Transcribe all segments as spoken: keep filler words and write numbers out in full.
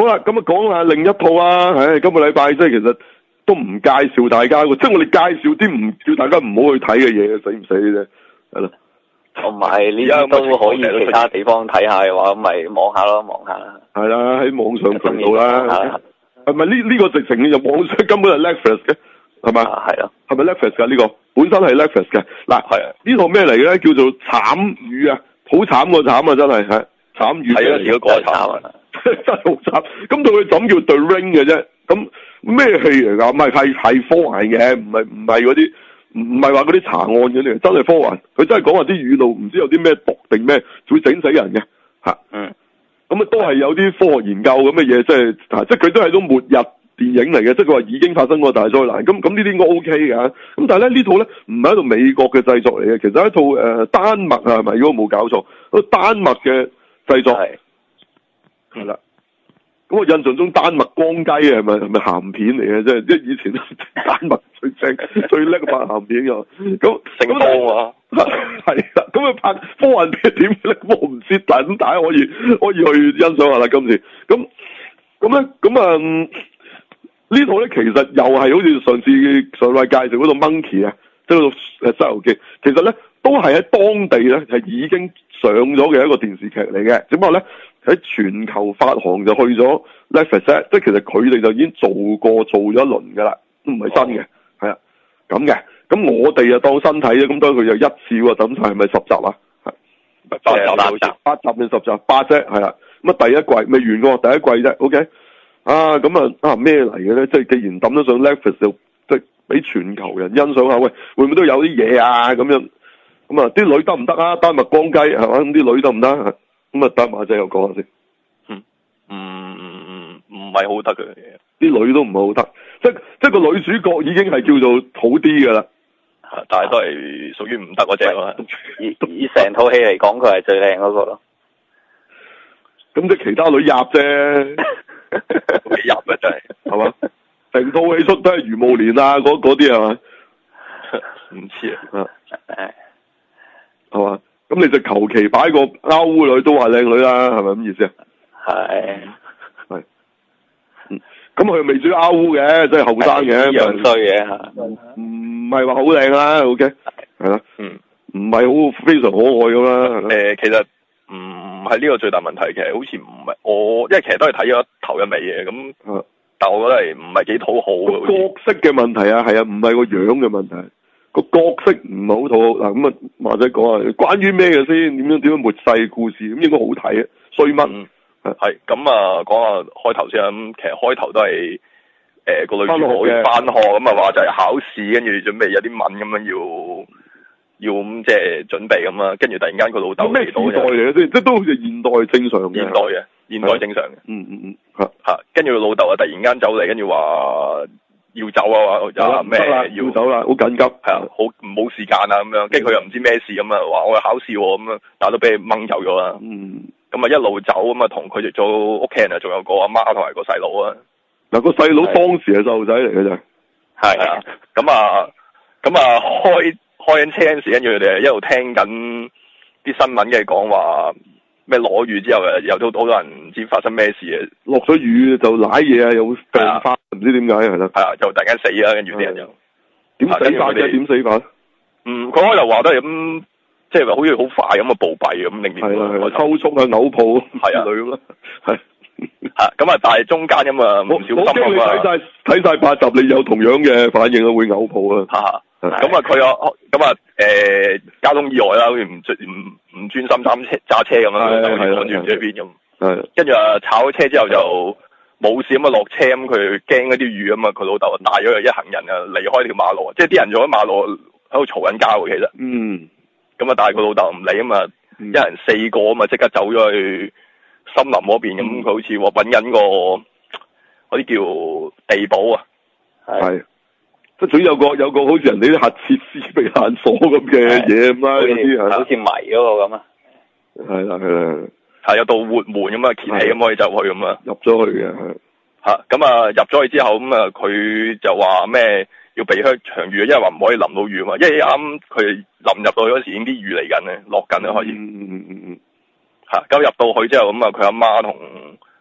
啦，咁啊講下另一套啊，唉，今個禮拜即係其實都唔介紹大家嘅，即係我哋介紹啲唔叫大家唔好去睇嘅嘢，死唔死啫？係咯。 同埋呢啲都可以其他地方睇下嘅話，咁咪望下咯，望下。係啦，喺網上渠道啦。係咪呢呢個直情就網上根本係 Netflix 嘅，係咪？ 係咯。 係咪 Netflix 㗎呢個？本身係 Netflix 嘅。嗱，係啊。呢套咩嚟嘅咧？叫做慘雨啊！好慘個慘啊！真係係慘雨。 係啊，如果講慘啊， 真係好慘。咁到佢怎叫 The Ring 嘅啫？咁咩戲嚟㗎？唔係係係科幻嘅，唔係唔係嗰啲。唔唔係話嗰啲查案嘅嚟，真係科幻。佢真係講話啲雨露唔知有啲咩毒定咩，會整死人嘅吓。嗯。咁啊，都係有啲科學研究咁嘅嘢，即係即係佢都係種末日電影嚟嘅，即係佢話已經發生過大災難。咁咁呢啲應該 O K 嘅。咁但係咧呢套咧唔係一套美國嘅製作嚟嘅，其實係一套誒、呃、丹麥啊，係咪？如果冇搞錯，一個丹麥嘅製作。係。係啦。咁我印象中丹麥光雞係咪係咪鹹片嚟嘅？即係即係以前丹麥最正最叻嘅拍鹹片㗎。咁成科啊！係啦，咁佢拍科幻片點咧？我唔知，但係咁大家可以可以去欣賞下啦。今次咁咁咧，咁啊、嗯、呢套咧其實又係好似上次上禮介紹嗰套 Monkey 啊，即係嗰套誒西遊記，其實咧都係喺當地咧係已經上咗嘅一個電視劇嚟嘅，只不過咧。喺全球發行就去咗 Netflix， 即係其實佢哋就已經做過做咗一輪噶啦，都唔係新嘅，係啊咁嘅。咁我哋啊當新睇啫，咁當佢就一次喎，咁係咪十集啊？係八集，八集定十集？八啫，係啦。咁啊第一季未完喎，第一季啫。OK，啊咁啊啊咩嚟嘅咧？即係既然抌咗上 Netflix，就即係俾全球人欣賞下，喂，會唔會都有啲嘢啊？咁樣咁啊啲女得唔得啊？丹麥光雞係嘛？咁啲女得唔得？咁啊，得馬仔又講下先。嗯，唔唔唔係好得嘅，啲女都唔係好得，即即個女主角已經係叫做好啲㗎啦。但係都係屬於唔得嗰隻咯。以以成套戲嚟講，佢係最靚嗰個咯。咁即係其他女入啫，入啊真係，係嘛？成套戲出都係余慕蓮啊，嗰嗰啲係嘛？唔知啊，係嘛？咁你就求其擺個歐女都話靚女啦，係咪咁意思啊？係，係，嗯，咁佢未至於歐嘅，即係後生嘅，樣衰嘅嚇，唔係話好靚啦 ，OK，係啦，嗯，唔係好非常可愛咁啦。誒，其實唔係呢個最大問題，其實好似唔係我，因為其實都係睇咗頭一尾嘅，咁，嗯，但我覺得係唔係幾討好嘅。角色嘅問題啊，係啊，唔係個樣嘅問題。個角色唔係好討好嗱，咁啊或者講下關於咩嘅先？點樣點樣末世故事咁應該好睇啊？衰乜？係咁啊，講下開頭先啊。咁其實開頭都係誒個女主角翻學咁啊，話就係考試，跟住準備有啲文咁樣要要咁即係準備咁啊。跟住突然間佢老豆咩時代嚟嘅先？即係都好似現代正常嘅。現代嘅，現代正常嘅。嗯嗯嗯，嚇嚇。跟住佢老豆啊，突然間走嚟，跟住話。要走啊！話咩要走啦，好緊急，係啊，好冇時間啊咁樣，跟住佢又唔知咩事咁啊，話我係考試喎咁樣，但係都俾佢掹走咗啦。嗯，咁啊一路走咁啊，同佢哋做屋企人啊，仲有個阿媽同埋個細佬啊。嗱個細佬當時係細路仔嚟嘅啫。係啊，咁啊，咁啊開開緊車嗰陣時，跟住佢哋一路聽緊啲新聞嘅講話。咩落雨之後誒，有好多人唔知發生咩事嘅，落咗雨就瀨嘢啊，又會病發，唔知點解係啦。係啊，就突然間死啦，跟住啲人就點死法嘅？點死法？嗯，佢開頭話都係咁，即係話好似好快咁啊，暴斃咁，令到係啦，抽搐啊，嘔泡，係啊，女咁啦，係嚇咁啊，但係中間咁啊，唔小心啊嘛，睇晒睇曬八集，你有同樣嘅反應啊，會嘔泡啊，嚇。咁啊，佢啊，咁啊，誒，交通意外啦，好似唔唔唔專心揸車揸車咁樣，趕住唔知去邊咁。係。跟住啊，炒咗車之後就冇事咁啊，落車咁佢驚嗰啲雨啊嘛，佢老豆啊帶咗一行人啊離開條馬路，即係啲人仲喺馬路喺度嘈緊交嘅其實。嗯。咁啊，但係佢老豆唔理啊嘛，一人四個啊嘛，即刻走咗去森林嗰邊咁，佢好似話揾緊個嗰啲叫地堡啊。係。即係總有個有個好似人哋啲核設施避難所咁嘅嘢咁啦，嗰啲係好似迷嗰個咁啊。係啦係啦，係有道活門咁啊，揭起咁可以走去咁啊。入咗去嘅係。嚇咁啊入咗去之後咁啊，佢就話咩要避開長雨，因為話唔可以淋到雨啊嘛。因為啱佢臨入到去嗰時已經啲雨嚟緊咧，落緊啦開始。嗯嗯嗯嗯。嚇咁入到去之後咁啊，佢阿媽同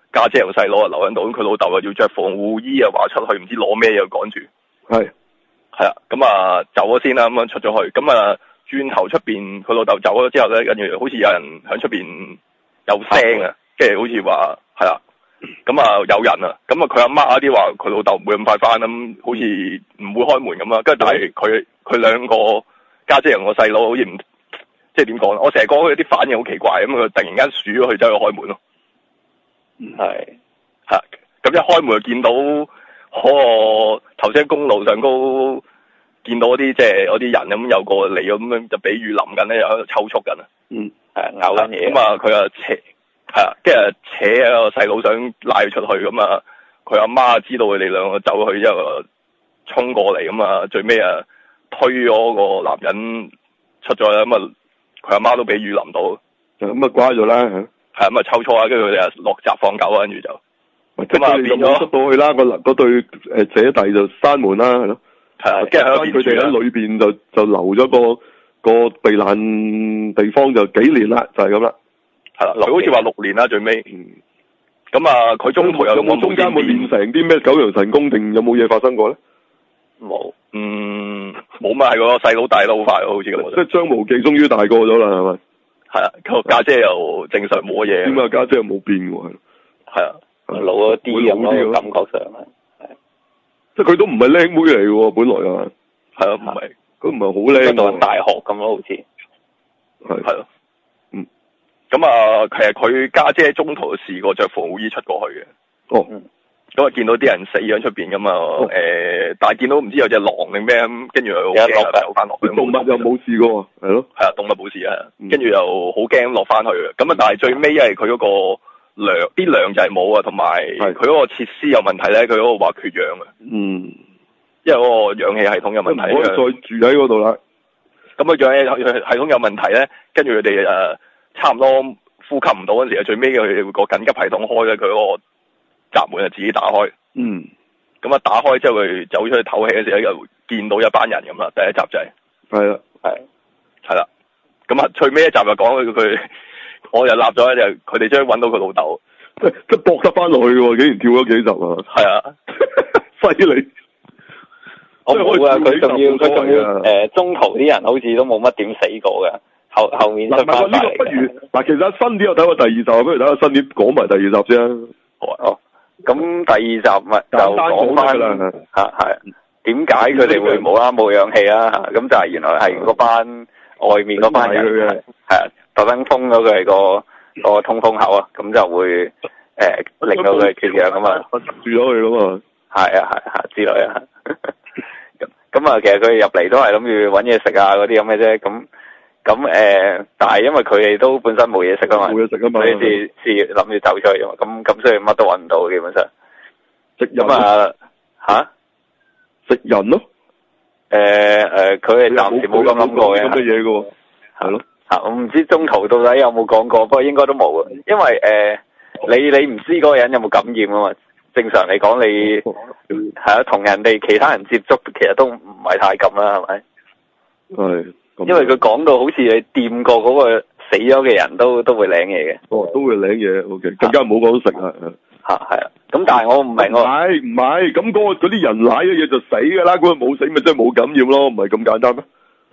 家姐同細佬啊留喺度，咁佢老豆啊要着防護衣啊，話出去唔知攞咩嘢趕住。 係係啊，咁啊走咗先啦，咁樣出咗去，咁啊轉頭出邊佢老豆走咗之後咧，跟住好似有人喺出邊有聲啊，跟住好似話係啊，咁啊有人啊，咁啊佢阿媽啲話佢老豆唔會咁快翻，咁好似唔會開門咁啊，跟住但係佢佢兩個家姐同個細佬好似唔即係點講咧？我成日講佢啲反應好奇怪，咁佢突然間數咗佢走去開門咯。 係係，咁一開門就見到嗰個頭先公路上高見到啲即係嗰啲人咁有個嚟咁樣就俾雨淋緊咧，又喺度抽搐緊啊。 嗯，係咬緊嘢。 咁啊，佢啊扯係啊，跟住扯啊個細佬想拉佢出去咁啊，佢阿媽知道佢哋兩個走去之後衝過嚟咁啊，最尾啊推咗個男人出咗啦，咁啊佢阿媽都俾雨淋到， 咁啊乖咗啦， 係咁啊抽搐啊，跟住佢哋啊落閘放狗啊，跟住就咁啊變咗出到去啦，個嗰對誒姐弟就閂門啦，係咯， 係啊，跟住喺佢哋喺裏邊就就留咗個個避難地方就幾年啦，就係咁啦， 係啦，佢好似話六年啦最尾，咁啊佢中途有冇中間冇練成啲咩九陽神功定有冇嘢發生過咧？ 冇，嗯，冇乜，係個細佬大得好快，好似咁。 即係張無忌終於大個咗啦，係咪？ 係啊，個家姐又正常冇嘢。 點啊？家姐又冇變喎， 係啊， 老咗啲咁咯，感覺上係。 即係佢都唔係靚妹嚟嘅喎，本來啊。 係啊，唔係， 佢唔係好靚。 讀大學咁咯，好似。 係。 係咯。嗯。咁啊，其實佢家姐中途試過着防護衣出過去嘅。 哦。 嗯。咁啊，見到啲人死喺出邊咁啊，誒、哦呃，但係見到唔知有隻狼定咩咁，跟住又好驚啊，走翻落去。 動物又冇事過，係咯。 係啊，動物冇事啊，跟住又好驚落翻去嘅。咁啊，但係最尾因為佢嗰個糧，啲糧就係冇啊，同埋佢嗰個設施有問題咧，佢嗰個話缺氧啊。 嗯。 因為嗰個氧氣系統有問題。唔可以再住喺嗰度啦。 咁啊，氧氣系統有問題咧，跟住佢哋誒差唔多呼吸唔到嗰陣時，最尾佢哋個緊急系統開咧，佢嗰個閘門就自己打開， 嗯， 咁啊打開之後佢走出去唞氣嘅時候，又見到一班人咁啦，第一集就係， 係啦， 係，係啦，咁啊最尾一集就講佢佢，我就立咗就佢哋終於揾到佢老豆， 即即搏得翻落去喎，竟然跳咗幾集啊， 係啊， 犀利， 我冇啊，佢仲要佢仲要誒中途啲人好似都冇乜點死過嘅，後後面出翻呢個不如嗱，其實新啲有睇過第二集，不如睇下新啲講埋第二集先。 哦，咁第二集咪就講翻吓係點解佢哋會冇啦冇氧氣啦吓，咁就係原來係嗰班外面嗰班人係啊，特登封咗佢哋個個通風口啊，咁就會誒、呃、令到佢缺氧咁啊， 住咗佢咁啊， 係啊係係之類啊，咁咁啊，其實佢哋入嚟都係諗住搵嘢食啊嗰啲咁嘅啫，咁。咁誒、呃，但係因為佢哋都本身冇嘢食啊嘛， 冇嘢食啊嘛， 所以先先諗住走出去啊嘛，咁咁所以乜都揾唔到，基本上食人啊嚇食人咯， 誒誒，佢哋暫時冇咁諗過嘅， 咁嘅嘢嘅喎，係咯嚇，我唔知中途到底有冇講過，不過應該都冇啊，因為誒、呃、你你唔知嗰個人有冇感染啊嘛，正常嚟講你係啊，同人哋其他人接觸其實都唔係太咁啦，係咪？ 係。 因為佢講到好似你掂過嗰個死咗嘅人都都會領嘢嘅， 哦，都會領嘢 ，OK，更加唔好講食啊， 吓係啊，咁但係我唔明喎，唔係唔係，咁嗰個嗰啲人舐嘅嘢就死噶啦，嗰個冇死咪真係冇感染咯，唔係咁簡單咩？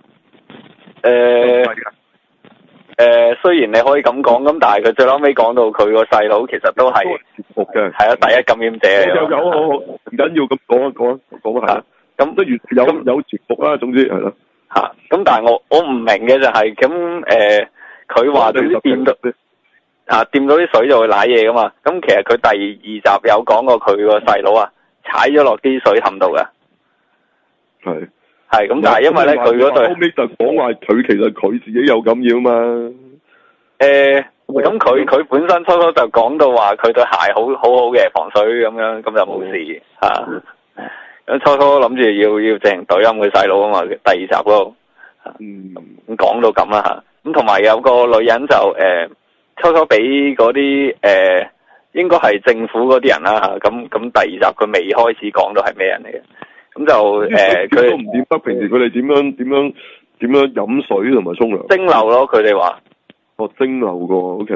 誒誒，雖然你可以咁講，咁但係佢最後尾講到佢個細佬其實都係服嘅， 係啊，第一感染者嚟嘅， 有有好好唔緊要，咁講一講啊，講下，咁都越有有潛伏啦，總之係咯。 吓、啊，咁但係我我唔明嘅就係咁誒，佢話對啲掂到啊掂到啲水就會舐嘢噶嘛，咁其實佢第二集有講過佢個細佬啊踩咗落啲水氹度噶， 係係咁，但係因為咧佢嗰對後尾就講話佢其實佢自己有感染啊嘛， 誒咁佢佢本身初初就講到話佢對鞋好好好嘅防水咁樣，咁就冇事吓。啊嗯咁初初諗住要要淨懟冧佢細佬啊嘛，第二集嗰度，嗯，咁講到咁啦吓，咁同埋有個女人就誒、呃，初初俾嗰啲誒，應該係政府嗰啲人啦吓，咁咁第二集佢未開始講到係咩人嚟嘅，咁就誒，佢都唔掂得，平時佢哋點樣點樣點樣飲水同埋沖涼？蒸餾咯，佢哋話，哦，蒸餾過 ，OK，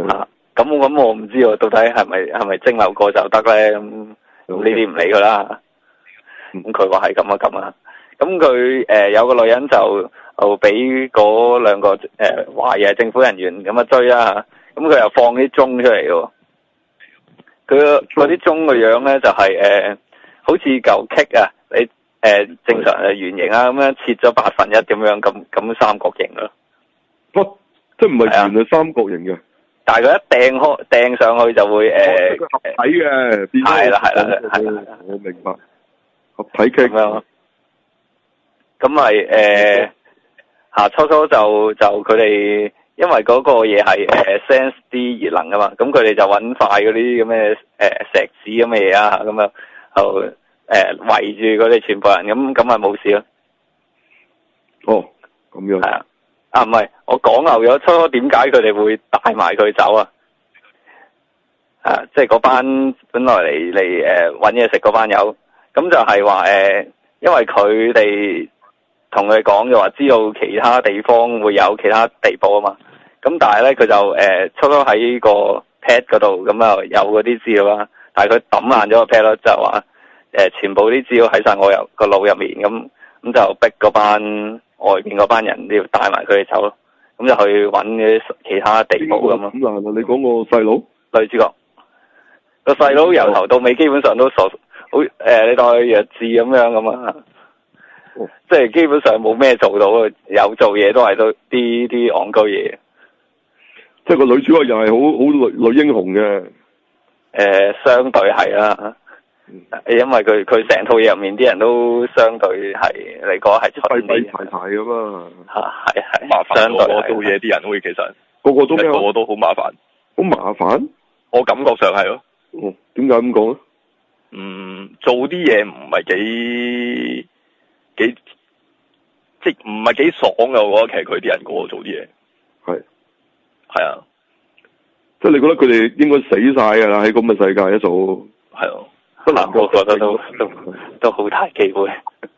咁咁我唔知喎，到底係咪係咪蒸餾過就得咧？咁呢啲唔理佢啦。咁佢話係咁啊咁啊。咁佢誒有個女人就就俾嗰兩個誒懷疑係政府人員咁啊追啦。咁佢又放啲鐘出嚟喎。佢嗰啲鐘嘅樣咧就係、是、誒、呃，好似嚿棘啊！你誒、呃、正常係圓形啊，咁樣切咗八分一咁樣咁咁三角形咯。 哇、哦！即係唔係圓係三角形嘅？ 但係佢一掟開掟上去就會誒、呃、 合體嘅，變咗係啦係啦係啦， 我明白合體棘咁樣。 咁咪誒嚇初初就就佢哋。因為嗰個嘢係誒 sense 啲熱能噶嘛，咁佢哋就揾塊嗰啲咁嘅誒石子咁嘅嘢啊，咁樣就誒圍住佢哋全部人，咁咁咪冇事咯。 哦，咁樣。係啊，啊唔係，我講漏咗，初初點解佢哋會帶埋佢走啊？啊，即係嗰班本來嚟嚟誒揾嘢食嗰班友，咁就係話誒，因為佢哋同佢講就話知道其他地方會有其他地堡啊嘛。咁但係咧，佢就誒、呃、初初喺個 pad 嗰度，咁啊有嗰啲資料啦。但係佢抌爛咗個 pad 咯，就話誒、呃、全部啲資料喺晒我入個腦入面，咁咁就逼嗰班外邊嗰班人要帶埋佢哋走咯。咁就去揾啲其他地堡咁咯。 咁爛啊！你講個細佬， 女主角個細佬由頭到尾基本上都傻，好誒、呃、你當佢弱智咁樣咁啊。哦、即係基本上冇咩做到，有做嘢都係都啲啲戇居嘢。 即係個女主角又係好好女女英雄嘅，誒、 呃，相對係啦，嗯、因為佢佢成套嘢入面啲人都相對係嚟講係蠢啲， 排排噶嘛， 吓係係麻煩相對個個做嘢啲人，好似其實個個都咩？ 個個都好麻煩， 好麻煩， 我感覺上係咯。 哦，點解咁講咧？ 嗯，做啲嘢唔係幾幾，即係唔係幾爽嘅，我覺得其實佢啲人個個做啲嘢係。 係啊， 即係你覺得佢哋應該死晒噶啦，喺咁嘅世界一早係啊， 不能我覺得都都都好大機會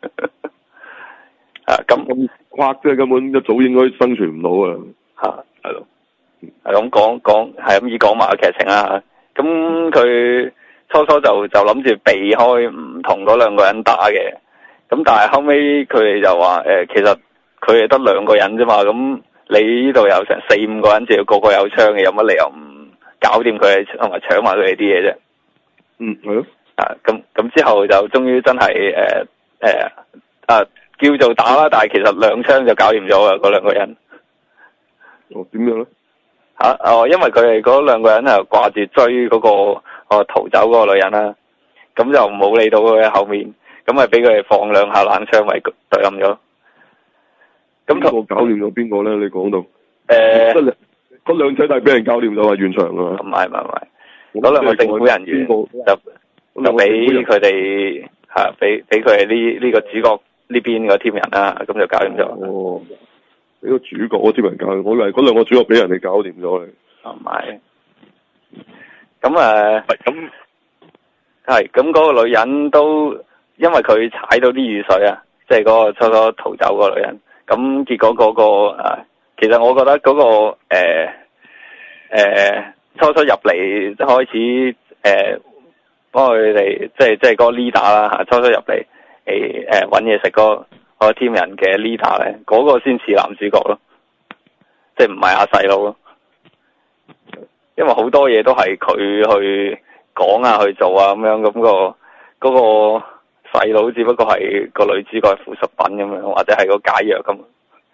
啊！咁咁誇即係根本一早應該生存唔到啊！ 吓係咯，係咁講講係咁以講埋個劇情啦。咁佢初初就就諗住避開唔同嗰兩個人打嘅，咁但係後尾佢哋就話誒、呃，其實佢哋得兩個人啫嘛，咁。你呢度有成四五個人，仲要個個有槍嘅，有乜理由唔搞掂佢哋同埋搶埋佢哋啲嘢啫？ 嗯，係咯。 啊，咁咁之後就終於真係誒誒啊叫做打啦，但係其實兩槍就搞掂咗啊！嗰兩個人。 哦，點樣咧？ 吓哦，因為佢哋嗰兩個人啊掛住追嗰、嗰個哦逃走嗰個女人啦，咁就冇理到佢喺後面，咁咪俾佢哋放兩下冷槍，咪對冧咗。咁邊個搞掂咗邊個咧？你講到誒， 嗰兩仔都係俾人搞掂咗啊！現場啊！ 唔係唔係唔係，嗰兩個政府人員就就俾佢哋吓，俾俾佢哋呢呢個主角呢邊個 team 人啦，咁就搞掂咗。 哦，呢個主角嗰 team 人搞，我以為嗰兩個主角俾人哋搞掂咗咧。 唔係，咁誒， 咁係咁嗰個女人都因為佢踩到啲雨水啊，即係嗰個初初逃走嗰個女人。咁結果嗰、那個啊，其實我覺得嗰、那個誒誒、呃呃、初初入嚟開始誒幫佢哋，即係即係嗰個 leader 啦嚇，初初入嚟誒誒揾嘢食嗰個 team 人嘅 leader 咧，嗰、那個先似男主角咯，即係唔係阿細佬咯，因為好多嘢都係佢去講啊去做啊咁樣，咁、那個嗰、那個。細佬只不過係個女主角附屬品咁樣，或者係個解藥咁。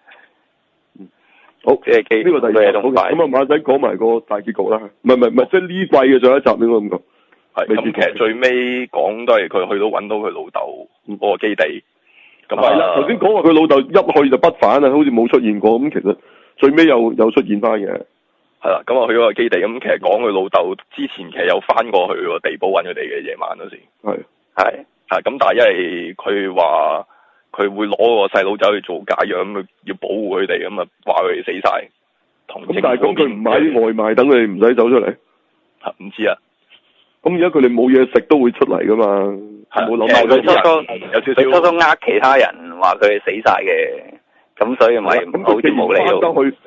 好， 即係呢個第二集。咁啊，馬仔講埋個大結局啦。唔係唔係唔係，即係呢季嘅最後一集應該咁講。 係咁，其實最尾講都係佢去到揾到佢老豆嗰個基地。咁係啦，頭先講話佢老豆一去就不返啊，好似冇出現過。咁其實最尾又又出現翻嘅。係啦，咁啊去嗰個基地，咁其實講佢老豆之前其實有翻過去個地堡揾佢哋嘅夜晚嗰時。係係。啊！咁但係因為佢話佢會攞個細佬走去做解藥，咁要保護佢哋，咁啊話佢哋死晒。同咁但係咁佢唔買啲外賣，等佢哋唔使走出嚟。嚇唔知啊！咁而家佢哋冇嘢食都會出嚟噶嘛？冇諗到佢初初有少少，佢初初呃其他人話佢哋死晒嘅，咁所以咪好似冇理到。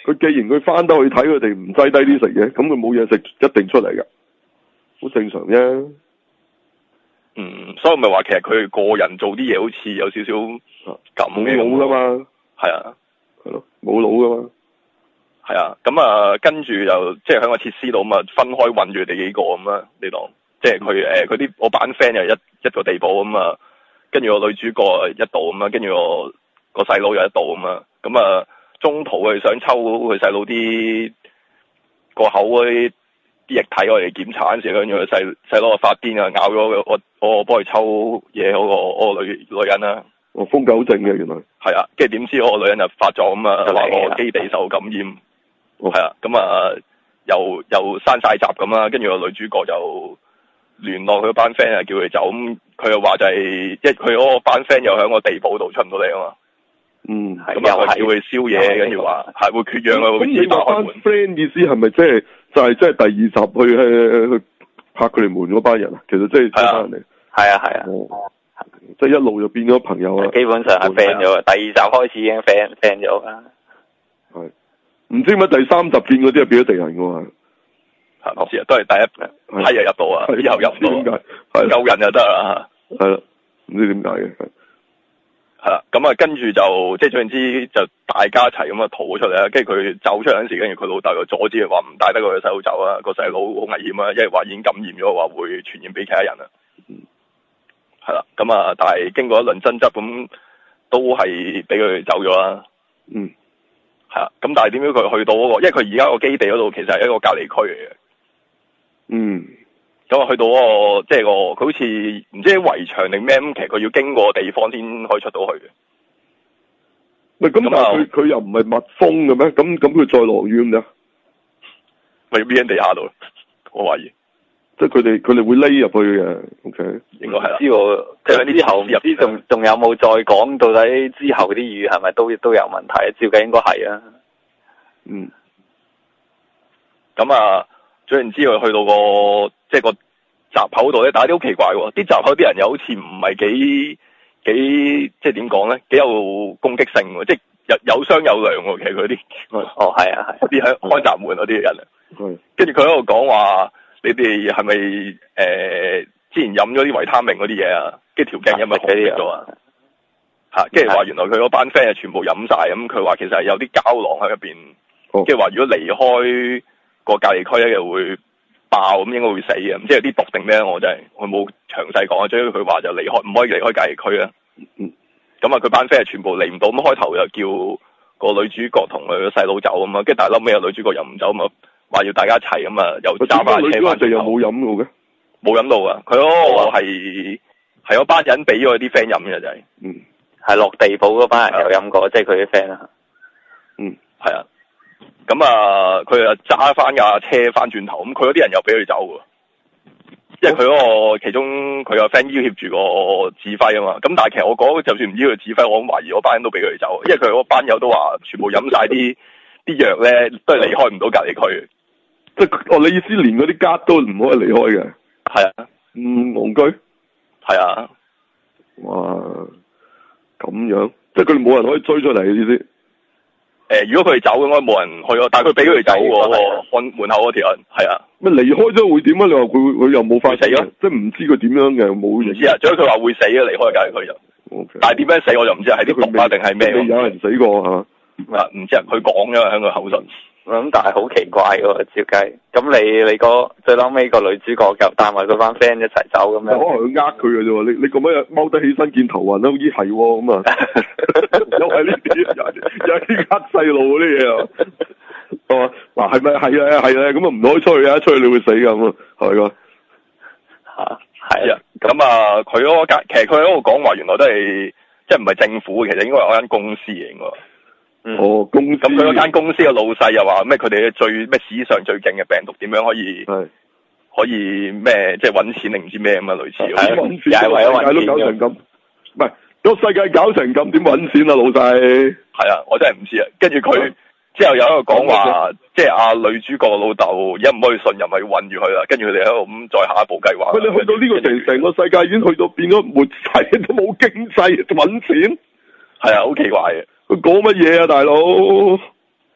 佢既然佢翻得去睇佢哋唔擠低啲食嘢，咁佢冇嘢食一定出嚟㗎，好正常啫。 嗯，所以咪話其實佢個人做啲嘢好似有少少咁冇腦㗎嘛。 係啊， 係咯，冇腦㗎嘛。 係啊，咁啊跟住就即係喺個設施度咁啊分開韞住佢哋幾個咁啦，你當即係佢誒佢啲我班 friend 又一一個地步咁啊，跟住個女主角一度咁啊，跟住個個細佬又一度咁啊，咁啊中途佢想抽佢細佬啲個口嗰啲啲液體我嚟檢查嗰陣時，跟住佢細細佬就發癲啊，咬咗我我幫佢抽嘢嗰個嗰個女女人啦。 哦，瘋狗症嘅原來。係啊，跟住點知嗰個女人就發作咁啊，話個基地受感染。係、哦、啊，咁啊又又閂晒閘咁啦，跟住個女主角就聯絡佢班 friend 啊，叫佢走，咁佢又話就係、是，一佢嗰個班 friend 又喺個地堡度出唔到嚟啊嘛。嗯，咁啊叫佢燒嘢，跟住話係會缺氧啊，會自爆開門。咁你班 friend 意思係咪即係就係即係第二集去去去拍佢哋門嗰班人啊？其實即係嗰班人嚟。係啊係啊。哦，即係一路就變咗朋友啦。基本上係 friend 咗，第二集開始已經 friend friend 咗啦。係。唔知點解第三集見嗰啲係變咗敵人㗎嘛？係唔知啊，都係第一批又入到啊，之後入唔到。點解？救人就得啦。係啦，唔知點解嘅。係啦，咁啊，跟住就即係總之就大家一齊咁啊逃咗出嚟啦。跟住佢走出嚟嗰陣時，跟住佢老豆又阻止佢話唔帶得個細佬走啊，個細佬好危險啊，因為話已經感染咗，話會傳染俾其他人啊。嗯。係啦，咁啊，但係經過一輪爭執，咁都係俾佢走咗啦。嗯。係啊，咁但係點解佢去到嗰個？因為佢而家個基地嗰度其實係一個隔離區嚟嘅。嗯。咁啊，去到嗰個即係個，佢好似唔知圍牆定咩咁，其實佢要經過地方先可以出到去嘅。喂，咁但係佢佢又唔係密封嘅咩？咁咁佢再落雨咁啫？咪匿喺地下度，我懷疑。即係佢哋佢哋會匿入去嘅。O K，應該係啦。知喎，佢之後唔知仲仲有冇再講到底之後啲雨係咪都都有問題？照計應該係啊。嗯。咁啊，總然之佢去到個即係個閘口度咧，但係啲好奇怪喎，啲閘口啲人又好似唔係幾幾即係點講咧，幾有攻擊性喎，即係有有商有量喎，其實佢啲。哦，係啊，係。啲喺開閘門嗰啲人啊。嗯。跟住佢喺度講話。你哋係咪誒之前飲咗啲維他命嗰啲嘢啊？跟住條頸有咪紅色咗啊？嚇！跟住話原來佢嗰班 friend 係全部飲晒，咁佢話其實係有啲膠囊喺入邊，跟住話如果離開個隔離區咧，又會爆，咁應該會死嘅，唔知有啲毒定咩？我真係我冇詳細講啊。最緊要佢話就離開唔可以離開隔離區啊。嗯。咁啊，佢班 friend 係全部嚟唔到，咁開頭又叫個女主角同佢個細佬走咁啊，跟住但係後尾個女主角又唔走咁啊。話要大家一齊咁啊，又揸翻車翻。佢又冇飲到嘅，冇飲到啊！佢嗰個係係嗰班人俾咗啲 friend 飲嘅就係，嗯，係落地堡嗰班人有飲過，即係佢啲 friend 啊。嗯，係啊。咁啊，佢又揸翻架車翻轉頭，咁佢嗰啲人又俾佢走喎。因為佢嗰個其中佢個 friend 要挾住個指揮啊嘛。咁但係其實我講就算唔知佢指揮，我咁懷疑嗰班人都俾佢走，因為佢嗰班友都話全部飲晒啲啲藥咧，都係離開唔到隔離區。即係哦，你意思連嗰啲家都唔可以離開嘅？係啊，嗯，戇居，係啊，哇，咁樣，即係佢哋冇人可以追出嚟嘅意思。誒、呃，如果佢哋走，應該冇人去咯，但係佢俾佢哋走喎，看門口嗰條人，係啊。咩離開咗會點啊？你話佢佢又冇法死咯，即係唔知佢點樣嘅，冇唔知啊。總之佢話會死啊，離開隔離區就。O K。但係點樣死我就唔知，係啲毒啊定係咩？有人死過係嘛？啊，唔知啊，佢講咗喺個口述。咁但係好奇怪喎，照計。咁你你個最嬲尾個女主角又帶埋佢班 friend 一齊走咁樣。可能佢呃佢嘅啫喎，你你咁樣踎得起身見頭暈啦，好似係喎咁啊。又係呢啲，又係啲呃細路嗰啲嘢啊。係嘛？嗱係咪係啊係啊？咁啊唔可以出去啊，出去你會死㗎咁啊，係咪㗎？嚇係啊。咁啊，佢嗰個其實佢喺度講話，原來都係即係唔係政府嘅，其實應該係嗰間公司嚟應該。哦，公司咁佢嗰間公司嘅老細又話咩？佢哋嘅最咩史上最勁嘅病毒點樣可以係可以咩？即係揾錢定唔知咩咁啊？類似揾錢，係為咗揾錢都搞成咁，唔係個世界搞成咁，點揾錢啊？老細係啊，我真係唔知啊。跟住佢之後有一個講話，即係阿女主角老豆而家唔可以信任，咪要韞住佢啦。跟住佢哋喺度咁再下一步計劃。佢哋去到呢個成成個世界已經去到變咗沒晒，都冇經濟揾錢，係啊，好奇怪嘅。佢講乜嘢啊，大佬？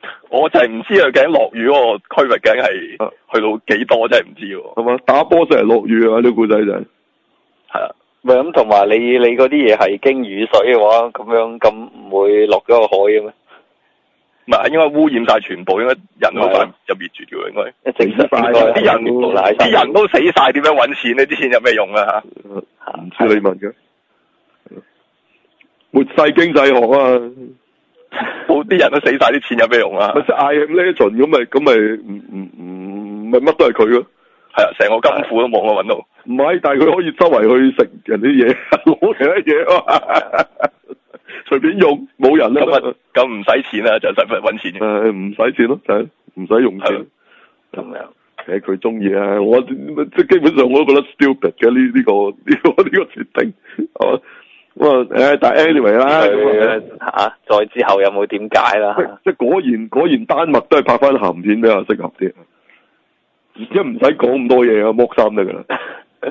我就係唔知佢究竟落雨嗰個區域究竟係去到幾多，真係唔知喎。 係嘛？打波成日落雨啊！呢個故仔就係係啊，咪咁同埋你你嗰啲嘢係經雨水嘅話，咁樣咁唔會落咗個海嘅咩？ 唔係，應該污染晒全部，應該人都快就滅絕嘅，應該。 正常啲人啲人都死晒，點樣揾錢呢？啲錢有咩用啊？ 唔知你問嘅，末世經濟學啊！ 冇啲人都死晒，啲錢有咩用啊？ 咪即係 I am Legend 咁咪咁咪唔唔唔咪乜都係佢咯。係啊， 成個金庫都冇我揾到。 唔係，但係佢可以周圍去食人啲嘢，攞其他嘢啊！隨便用，冇人啦。 咁咁唔使錢啊，就使乜揾錢？ 誒，唔使錢咯，就係唔使用錢。 咁樣， 其實佢中意啊！我即係基本上我都覺得 stupid 嘅呢呢個呢個呢個設定，係嘛？咁啊誒，但係 anyway 啦， 嚇，再之後有冇點解啦？ 即係果然果然丹麥都係拍翻鹹片比較適合啲，而家唔使講咁多嘢啊，剝衫得㗎啦。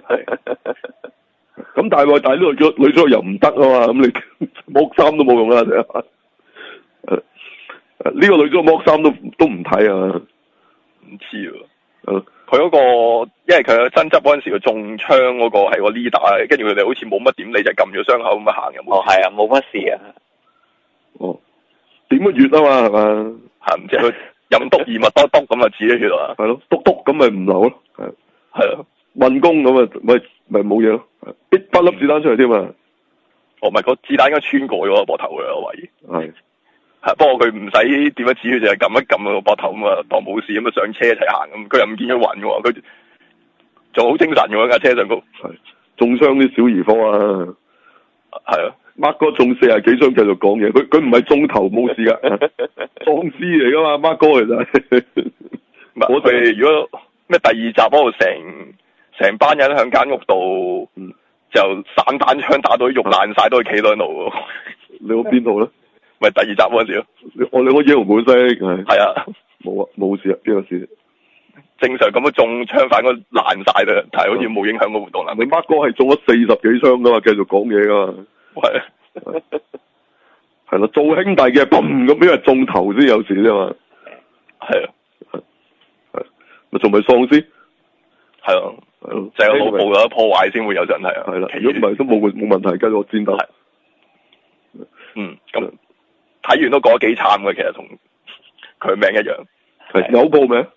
咁但係但係呢個女主角又唔得啊嘛，咁你剝衫都冇用啦，係嘛？誒呢個女主角剝衫都都唔睇啊， 唔知喎。佢嗰、嗰個，因為佢爭執嗰陣時，佢中槍嗰個係個 leader，跟住佢哋好似冇乜點理，就撳咗傷口咁樣行有冇？ 哦，係啊，冇乜事啊。 哦，點咗血啊嘛，係嘛？ 係唔知佢飲篤二麥多篤咁啊，止咗血啊？ 係咯，篤篤咁咪唔流咯，係係咯， 運功咁啊，咪咪冇嘢咯，逼不粒子彈出嚟添嘛。 哦，唔係個子彈應該穿過咗個膊頭嘅，我懷疑。 係。 係，不過佢唔使點樣指佢，就係撳一撳個膊頭咁啊，當冇事咁啊，上車一齊行咁。佢又唔見佢暈喎，佢仲好精神喎架車上高。係中傷啲小兒科啊，係啊，Mark 哥中四十幾傷繼續講嘢，佢佢唔係中頭冇事噶，喪屍嚟噶嘛 Mark 哥其實。我哋如果咩第二集嗰度成成班人向間屋度，嗯、就散彈槍打到啲肉爛晒，都係企喺度。你講邊度咧？咪第二集嗰陣時咯，我哋可以英雄本色係。係啊，冇啊，冇事啊，邊個事？正常咁樣中槍反應爛晒啦，但係好似冇影響個活動啦。你 Mark 哥係中咗四十幾槍噶嘛，繼續講嘢噶嘛。係。係咯，做兄弟嘅嘣咁，因為中頭先有事啫嘛。係啊。係。咪仲咪喪屍？係啊。係咯。就係腦部有破壞先會有陣係啊。係啦。如果唔係都冇冇問題，繼續戰鬥。係。嗯，咁。睇完都覺得幾慘嘅，其實同佢名一樣。係有報未？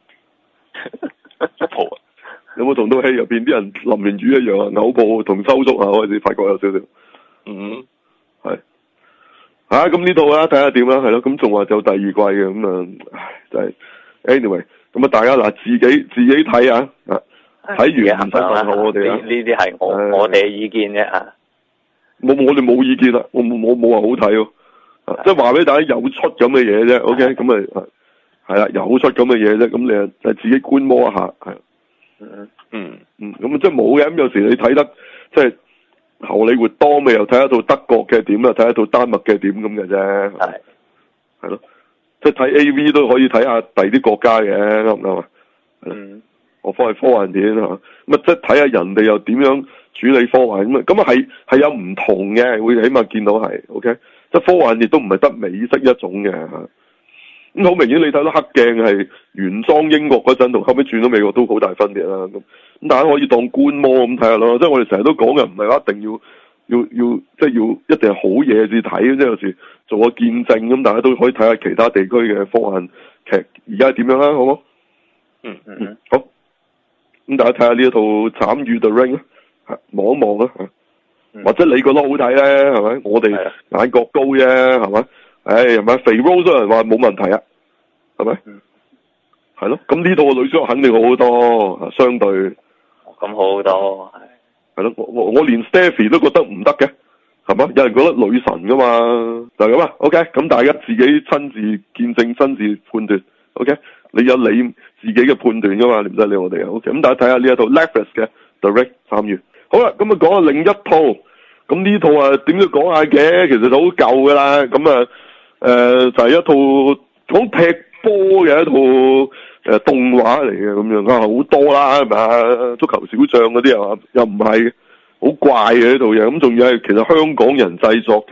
報啊！有冇同套戲入邊啲人淋完雨一樣啊？嘔報同收縮啊，開始發覺有少少。嗯，係。吓咁呢套啊，睇下點啦，係咯。咁仲話就第二季嘅，咁啊，就係、是、anyway，咁啊，大家嗱自己自己睇啊，睇完唔使問候我哋啊。呢啲係我我哋嘅意見啫啊。冇我哋冇意見啦，我冇冇冇話好睇喎。即係話俾大家有出咁嘅嘢啫 ，OK，咁咪係啦，有出咁嘅嘢啫，咁你啊就自己觀摩一下，係，嗯嗯嗯，咁即係冇嘅，咁有時你睇得即係荷里活多咪又睇得到德國嘅點啊，睇得到丹麥嘅點咁嘅啫，係，係咯，即係睇 A V 都可以睇下第啲國家嘅，啱唔啱啊？嗯，何況係科幻片啊，咁啊即係睇下人哋又點樣處理科幻咁啊，咁啊係係有唔同嘅，會起碼見到係 OK。即係科幻亦都唔係得美式一種嘅嚇，咁好明顯你睇到黑鏡係原裝英國嗰陣同後尾轉咗美國都好大分別啦。咁咁大家可以當觀摩咁睇下咯。即係我哋成日都講嘅，唔係話一定要要要即係要一定係好嘢先睇，即係有時做個見證咁，大家都可以睇下其他地區嘅科幻劇而家係點樣啦，好唔好？嗯嗯嗯，好。咁大家睇下呢一套《慘與 The Ring》啊，望一望啦嚇。或者你覺得好睇咧，係咪？我哋眼角高啫，係咪？唉，係咪？肥 Rose 有人話冇問題啊，係咪？係咯，咁呢套嘅女主角肯定好好多，相對咁好好多，係係咯，我我我連 Stephy 都覺得唔得嘅，係嘛？有人覺得女神噶嘛，就係咁啊。OK，咁大家自己親自見證、親自判斷。OK，你有你自己嘅判斷噶嘛？你唔使理我哋啊。OK，咁大家睇下呢一套 Netflix 嘅 The Ring 參與。好啦，咁啊講下另一套，咁呢套啊點都講下嘅，其實就好舊噶啦，咁啊誒就係、是、一套講踢波嘅一套誒、呃、動畫嚟嘅，咁樣啊好多啦，係咪？足球小將嗰啲又又唔係好怪嘅呢套嘢，咁仲要係其實香港人製作嘅，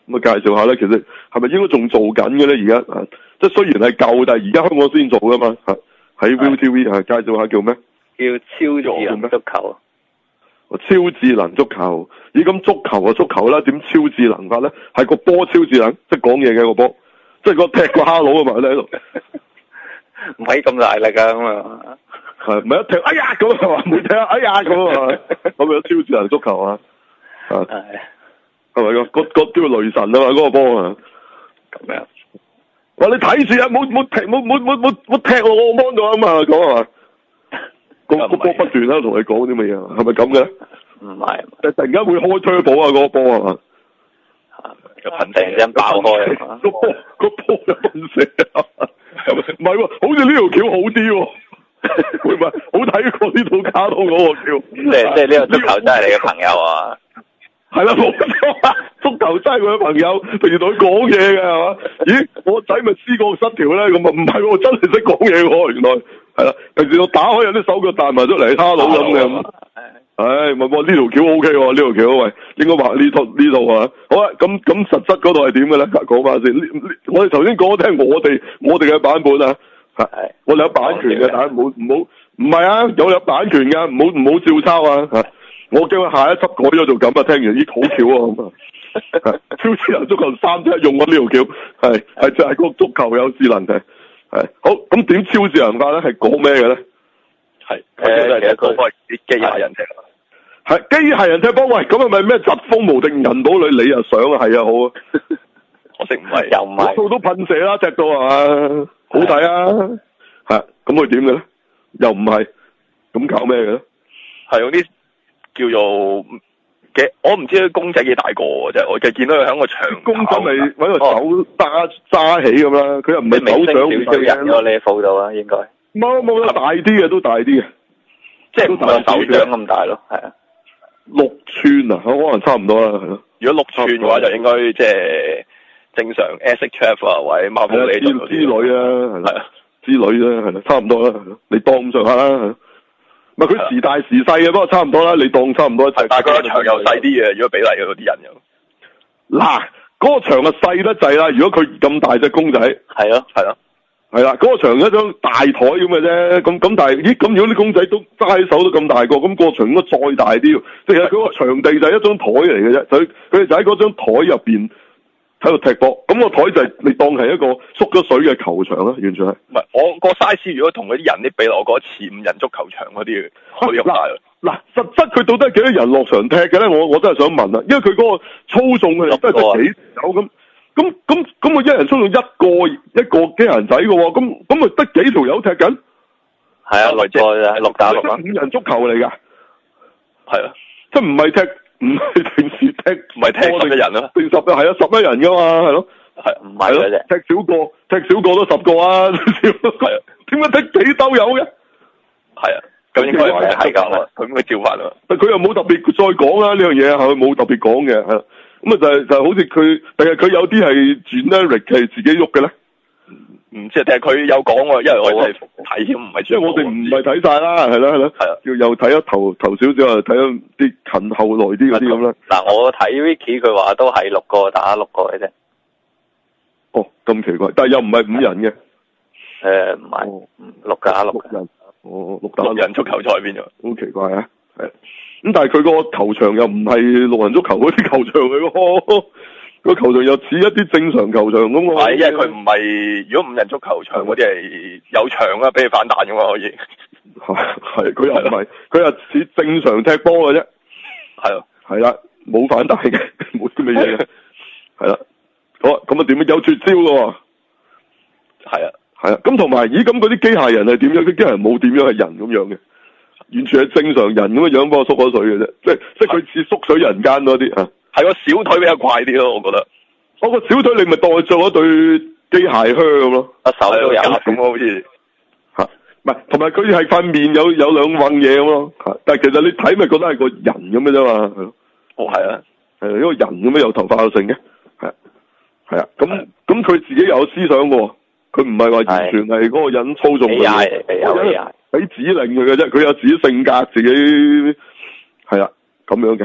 咁啊介紹下咧，其實係咪應該仲做緊嘅咧？而家啊，即係雖然係舊，但係而家香港先做噶嘛，喺 ViuTV 啊，介紹下叫咩？ 叫超智能足球。 超智能足球，咦咁足球啊足球啦，點超智能法咧？係個波超智能，即係講嘢嘅個波，即係個踢個哈佬啊嘛，你喺度， 唔可以咁大力噶咁啊， 係咪一踢哎呀咁啊嘛，唔踢哎呀咁啊，咁咪超智能足球啊，係係咪個個叫雷神啊嘛嗰個波啊， 咁樣， 哇你睇住啊，冇冇踢冇冇冇冇冇踢我我 mon 咗啊嘛，講係嘛？個個波不斷喺度同你講啲乜嘢，係咪咁嘅？ 唔係， 突然間會開 turbo 啊！嗰個波係嘛？ 個噴射一陣爆開啊！ 個波個波有噴射啊！唔係喎，好似呢條橋好啲喎，會唔會好睇過呢套卡通嗰個橋？ 即係即係呢個足球真係你嘅朋友啊！ 係啦，冇錯啊！足球真係佢嘅朋友，平時同佢講嘢嘅係嘛？咦，我仔咪思覺失調咧？咁啊，唔係喎，真係識講嘢喎，原來。係啦，平時我打開有啲手腳彈埋出嚟，哈佬咁嘅。唉，咪喎呢條橋 O K 喎，呢條橋喂，應該話呢套呢套啊。好啦，咁咁實質嗰度係點嘅咧？講翻先，我哋頭先講聽我哋我哋嘅版本啊，係，我哋有版權嘅，但係唔好唔好，唔係啊，有有版權㗎，唔好唔好照抄啊。係，我驚佢下一輯改咗做咁啊，聽完咦好橋啊咁啊。超智能足球三即係用咗呢條橋，係係就係個足球有智能嘅。係好，咁點超智能化咧？係講咩嘅咧？係誒，其實嗰個係啲機械人踢， 係機械人踢波。喂，咁係咪咩疾風無敵人到你？你又想啊？係啊，好啊。 可惜唔係， 又唔係， 嗰套都噴射啦，踢到係嘛？好睇啊！係咁佢點嘅咧？又唔係咁搞咩嘅咧？ 係用啲叫做嘅，我唔知啲公仔幾大個嘅啫，我就見到佢喺個牆。公仔咪揾個手揸揸起咁啦，佢又唔係手掌唔對人嗰個 level 度啊，應該。 冇冇得大啲嘅，都大啲嘅， 即係唔係手掌咁大咯，係啊。 六寸啊，可能差唔多啦，係咯。 如果六寸嘅話，就應該即係正常 S H F 啊，或者馬布里之之類啊，係啊，之類啊，係咯，差唔多啦，係咯，你當咁上下啦。唔係佢時大時細嘅，不過差唔多啦，你當差唔多。 但係佢個場又細啲嘅，如果比例嗰啲人又嗱，嗰個場啊細得滯啦。如果佢咁大隻公仔， 係咯， 係咯， 係啦，嗰個場一張大台咁嘅啫。咁咁但係，咦？咁如果啲公仔都揸喺手都咁大個，咁個場應該再大啲。即係佢個場地就係一張台嚟嘅啫，就佢哋就喺嗰張台入邊喺度踢波。咁個台就係你當係一個縮咗水嘅球場啦，完全係。 唔係我個 size 如果同嗰啲人啲比落，我覺得似五人足球場嗰啲嗰啲咁大。嗱，實質佢到底係幾多人落場踢嘅咧？我我真係想問啊，因為佢嗰個操縱佢又真係得幾手咁，咁咁咁佢一人操縱一個一個機械人仔嘅喎，咁咁咪得幾條友踢緊？ 係啊，六個啫，六打六啊。 五人足球嚟㗎， 係啊， 即係唔係踢唔係平時踢， 唔係踢十一人啊？ 定十係啊，十一人㗎嘛，係咯， 係唔係嘅啫？ 踢少個踢少個都十個啊，係啊，點解踢幾兜友嘅？ 係啊。咁應該係咁啊，佢應該照翻啊。 但佢又冇特別再講啦呢樣嘢，係冇特別講嘅，係咁啊就係就係好似佢，定係佢有啲係 generic 係自己喐嘅咧？ 唔知啊，定係佢有講喎，因為我係睇唔係。 因為我哋唔係睇晒啦，係啦係啦，係啊，要又睇咗頭頭少少啊，睇咗啲近後來啲嗰啲咁啦。 嗱，我睇 Wiki 佢話都係六個打六個嘅啫。 哦，咁奇怪，但係又唔係五人嘅。 誒，唔係，六打六人。哦，六打六人足球賽邊咗？ 好奇怪啊！係咁，但係佢個球場又唔係六人足球嗰啲球場嚟嘅，個球場又似一啲正常球場咁喎。係，因為佢唔係，如果五人足球場嗰啲係有場啊，俾你反彈嘅嘛，可以。係，佢又唔係，佢又似正常踢波嘅啫。係咯，係啦，冇反彈嘅，冇啲乜嘢嘅。係啦，好啊，咁啊點啊？有絕招嘅喎。係啊。係啊，咁同埋，咦？咁嗰啲機械人係點樣？啲機械人冇點樣係人咁樣嘅，完全係正常人咁嘅樣，幫我縮咗水嘅啫。即係即係佢似縮水人間多啲嚇。係個小腿比較快啲咯，我覺得。我個小腿你咪當佢做咗對機械靴咁咯，一手都有咁咯，好似嚇。唔係，同埋佢係塊面有有兩橫嘢咁咯。但係其實你睇咪覺得係個人咁嘅啫嘛，係咯。哦，係啊，係一個人咁樣有頭髮有剩嘅，係係啊。咁咁佢自己又有思想喎。佢唔係話完全係嗰個人操縱佢，嗰個人俾指令佢嘅啫。佢有自己性格，自己係啊咁樣嘅。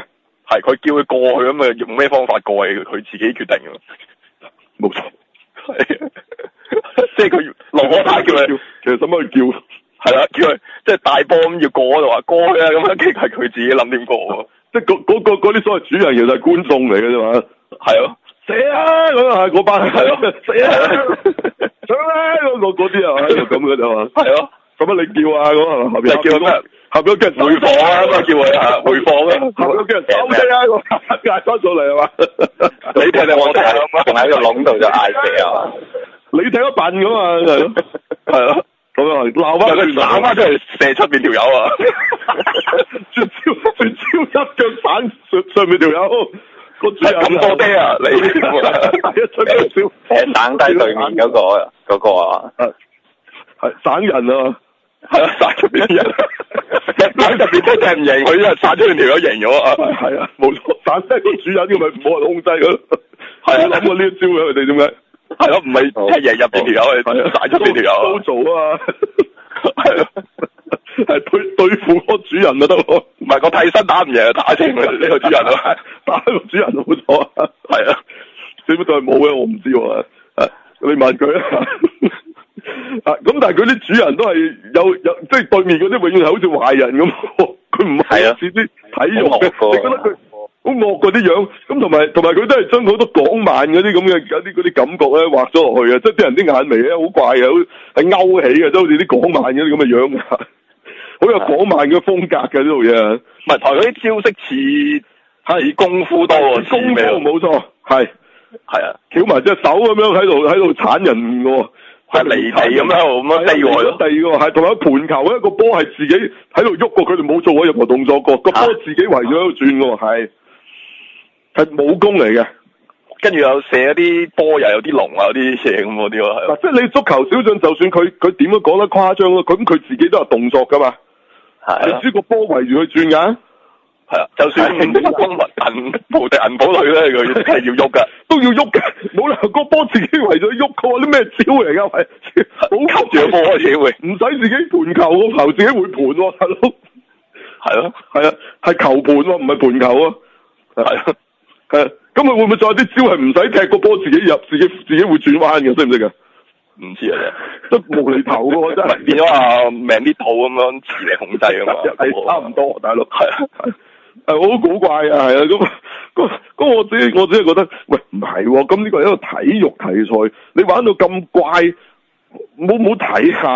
係佢叫佢過去咁啊，用咩方法過去佢自己決定㗎。 冇錯， 係即係佢落嗰下叫佢， 其實使乜去叫？ 係啦，叫佢即係大波咁要過嗰度話過嘅，咁樣其實係佢自己諗點過喎。 即係嗰嗰嗰啲所謂主人其實係觀眾嚟嘅啫嘛。 係咯， 死啊！咁啊，嗰班係咯，死啊！上啦！嗰嗰啲係嘛，就咁嘅啫嘛。 係咯， 咁啊你叫啊咁啊，後邊叫咩？ 後邊有人回放啊嘛，叫佢啊回放啊， 後邊有人收聲啊！個嗌翻上嚟係嘛？ 你聽定我聽啊？仲喺個籠度就嗌死啊嘛！ 你聽一笨㗎嘛，係咯，係咯。咁啊，鬧翻佢打翻出嚟射出邊條友啊！ 絕招絕招一腳散上上面條友，個主人咁多爹啊！你一出腳少誒省低對面嗰個嗰個啊， 係省人啊， 係啊，殺出邊人，喺入邊都踢唔贏佢，因為殺出邊條友贏咗啊！ 係啊，冇錯，省低個主人，咁咪冇人控制佢。係啊，諗過呢一招嘅佢哋點解？ 係咯，唔係踢贏入邊條友，係殺出邊條友都做啊嘛，係啊，係對對付個主人就得咯， 唔係個替身打唔贏，打勝呢個主人啊， 打個主人冇錯啊，係啊，點解佢係冇嘅？我唔知喎，啊，你問佢啊，啊，咁但係佢啲主人都係有有，即係對面嗰啲永遠係好似壞人咁，佢唔係好似啲體育嘅，你覺得佢好惡嗰啲樣，咁同埋同埋佢都係將好多港漫嗰啲咁嘅有啲嗰啲感覺咧畫咗落去啊！即係啲人啲眼眉咧好怪嘅，好係勾起嘅，即係好似啲港漫嗰啲咁嘅樣啊，好有港漫嘅風格嘅呢度嘢。 唔係台嗰啲招式似係功夫多喎， 功夫冇錯，係係啊，翹埋隻手咁樣喺度喺度鏟人嘅喎， 係離地咁喺度咁樣地喎， 地嘅喎，係同埋盤球咧個波係自己喺度喐過，佢哋冇做過任何動作過，個波自己圍咗喺度轉嘅喎，係。係武功嚟嘅， 跟住又射一啲波，又有啲龍啊，有啲射咁嗰啲喎，係。 嗱，即係你足球小將，就算佢佢點樣講得誇張咯，咁佢自己都有動作噶嘛。係。你知個波圍住佢轉㗎？係啊，就算英軍銀無敵銀堡壘咧，佢係要喐㗎，都要喐㗎，冇理由個波自己圍住佢喐嘅喎，啲咩招嚟㗎？係，好吸住個波開始會，唔使自己盤球個球自己會盤喎，大佬。係咯，係啊，係球盤喎，唔係盤球啊。係。係，咁佢會唔會再有啲招係唔使踢個波自己入，自己自己會轉彎嘅，識唔識㗎？唔知啊，都無厘頭嘅喎，真係變咗啊命啲套咁樣磁力控制啊嘛，係差唔多，大佬係啊，係好古怪啊，係啊，咁咁咁我自己我自己覺得，喂唔係喎，咁呢個係一個體育題材，你玩到咁怪，冇冇睇下？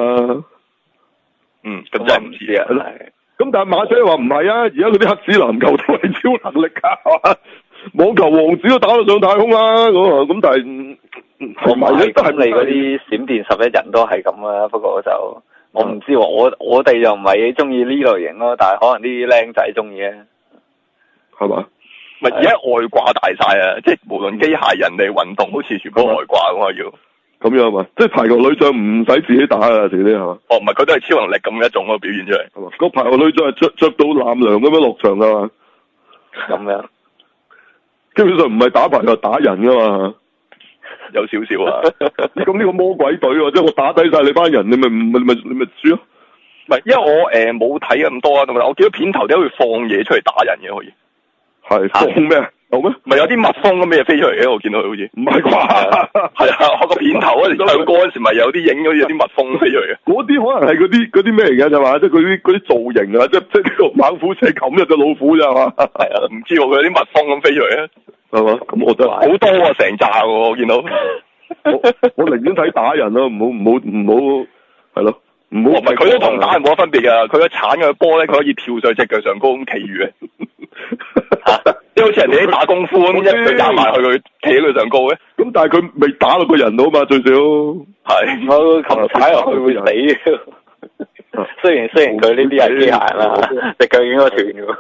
嗯，咁真係唔知啊，係。咁但係馬仔話唔係啊，而家嗰啲黑子籃球都係超能力㗎，係嘛？網球王子都打到上太空啦，咁啊，咁但係係咪咧？都係你嗰啲閃電十一人都係咁啊，不過就我唔知喎，我我哋就唔係幾中意呢類型咯，但係可能啲僆仔中意咧，係嘛？ 咪而家外掛大晒啊！即係無論機械人定運動，好似全部外掛咁啊要。咁樣嘛，即係排球女將唔使自己打啊，自己係嘛？ 哦，唔係，佢都係超能力咁一種咯，表現出嚟。 係嘛？個排球女將係着着到藍娘咁樣落場噶嘛？ 咁樣， 基本上唔係打排球打人噶嘛？ 有少少啊。 咁呢個魔鬼隊喎，即係我打低晒你班人，你咪唔咪你咪你咪輸咯？ 唔係，因為我誒冇睇咁多啊，同埋我見到片頭點解會放嘢出嚟打人嘅可以？係放咩？有咩？咪有啲蜜蜂咁嘅嘢飛出嚟嘅，我見到佢好似。唔係啩？係啊，我個片頭嗰時唱歌嗰時，咪有啲影咗有啲蜜蜂飛出嚟嘅。嗰啲可能係嗰啲嗰啲咩嚟嘅就嘛？即係嗰啲嗰啲造型啊，即係即係呢個猛虎車冚入隻老虎咋嘛？係啊，唔知喎，佢有啲蜜蜂咁飛出嚟啊，係嘛？咁我真係好多啊，成扎喎，我見到。我我寧願睇打人咯，唔好唔好唔好係咯。唔好，唔係佢都同打人冇乜分別㗎。佢個鏟嘅波咧，佢可以跳上隻腳上高咁企住嘅，即係好似人哋啲打功夫咁，一腳打埋去佢企喺佢上高嘅。咁但係佢未打到個人到嘛，最少係我琴踩落去會死嘅。雖然雖然佢呢啲係機械人啦，隻腳應該斷嘅。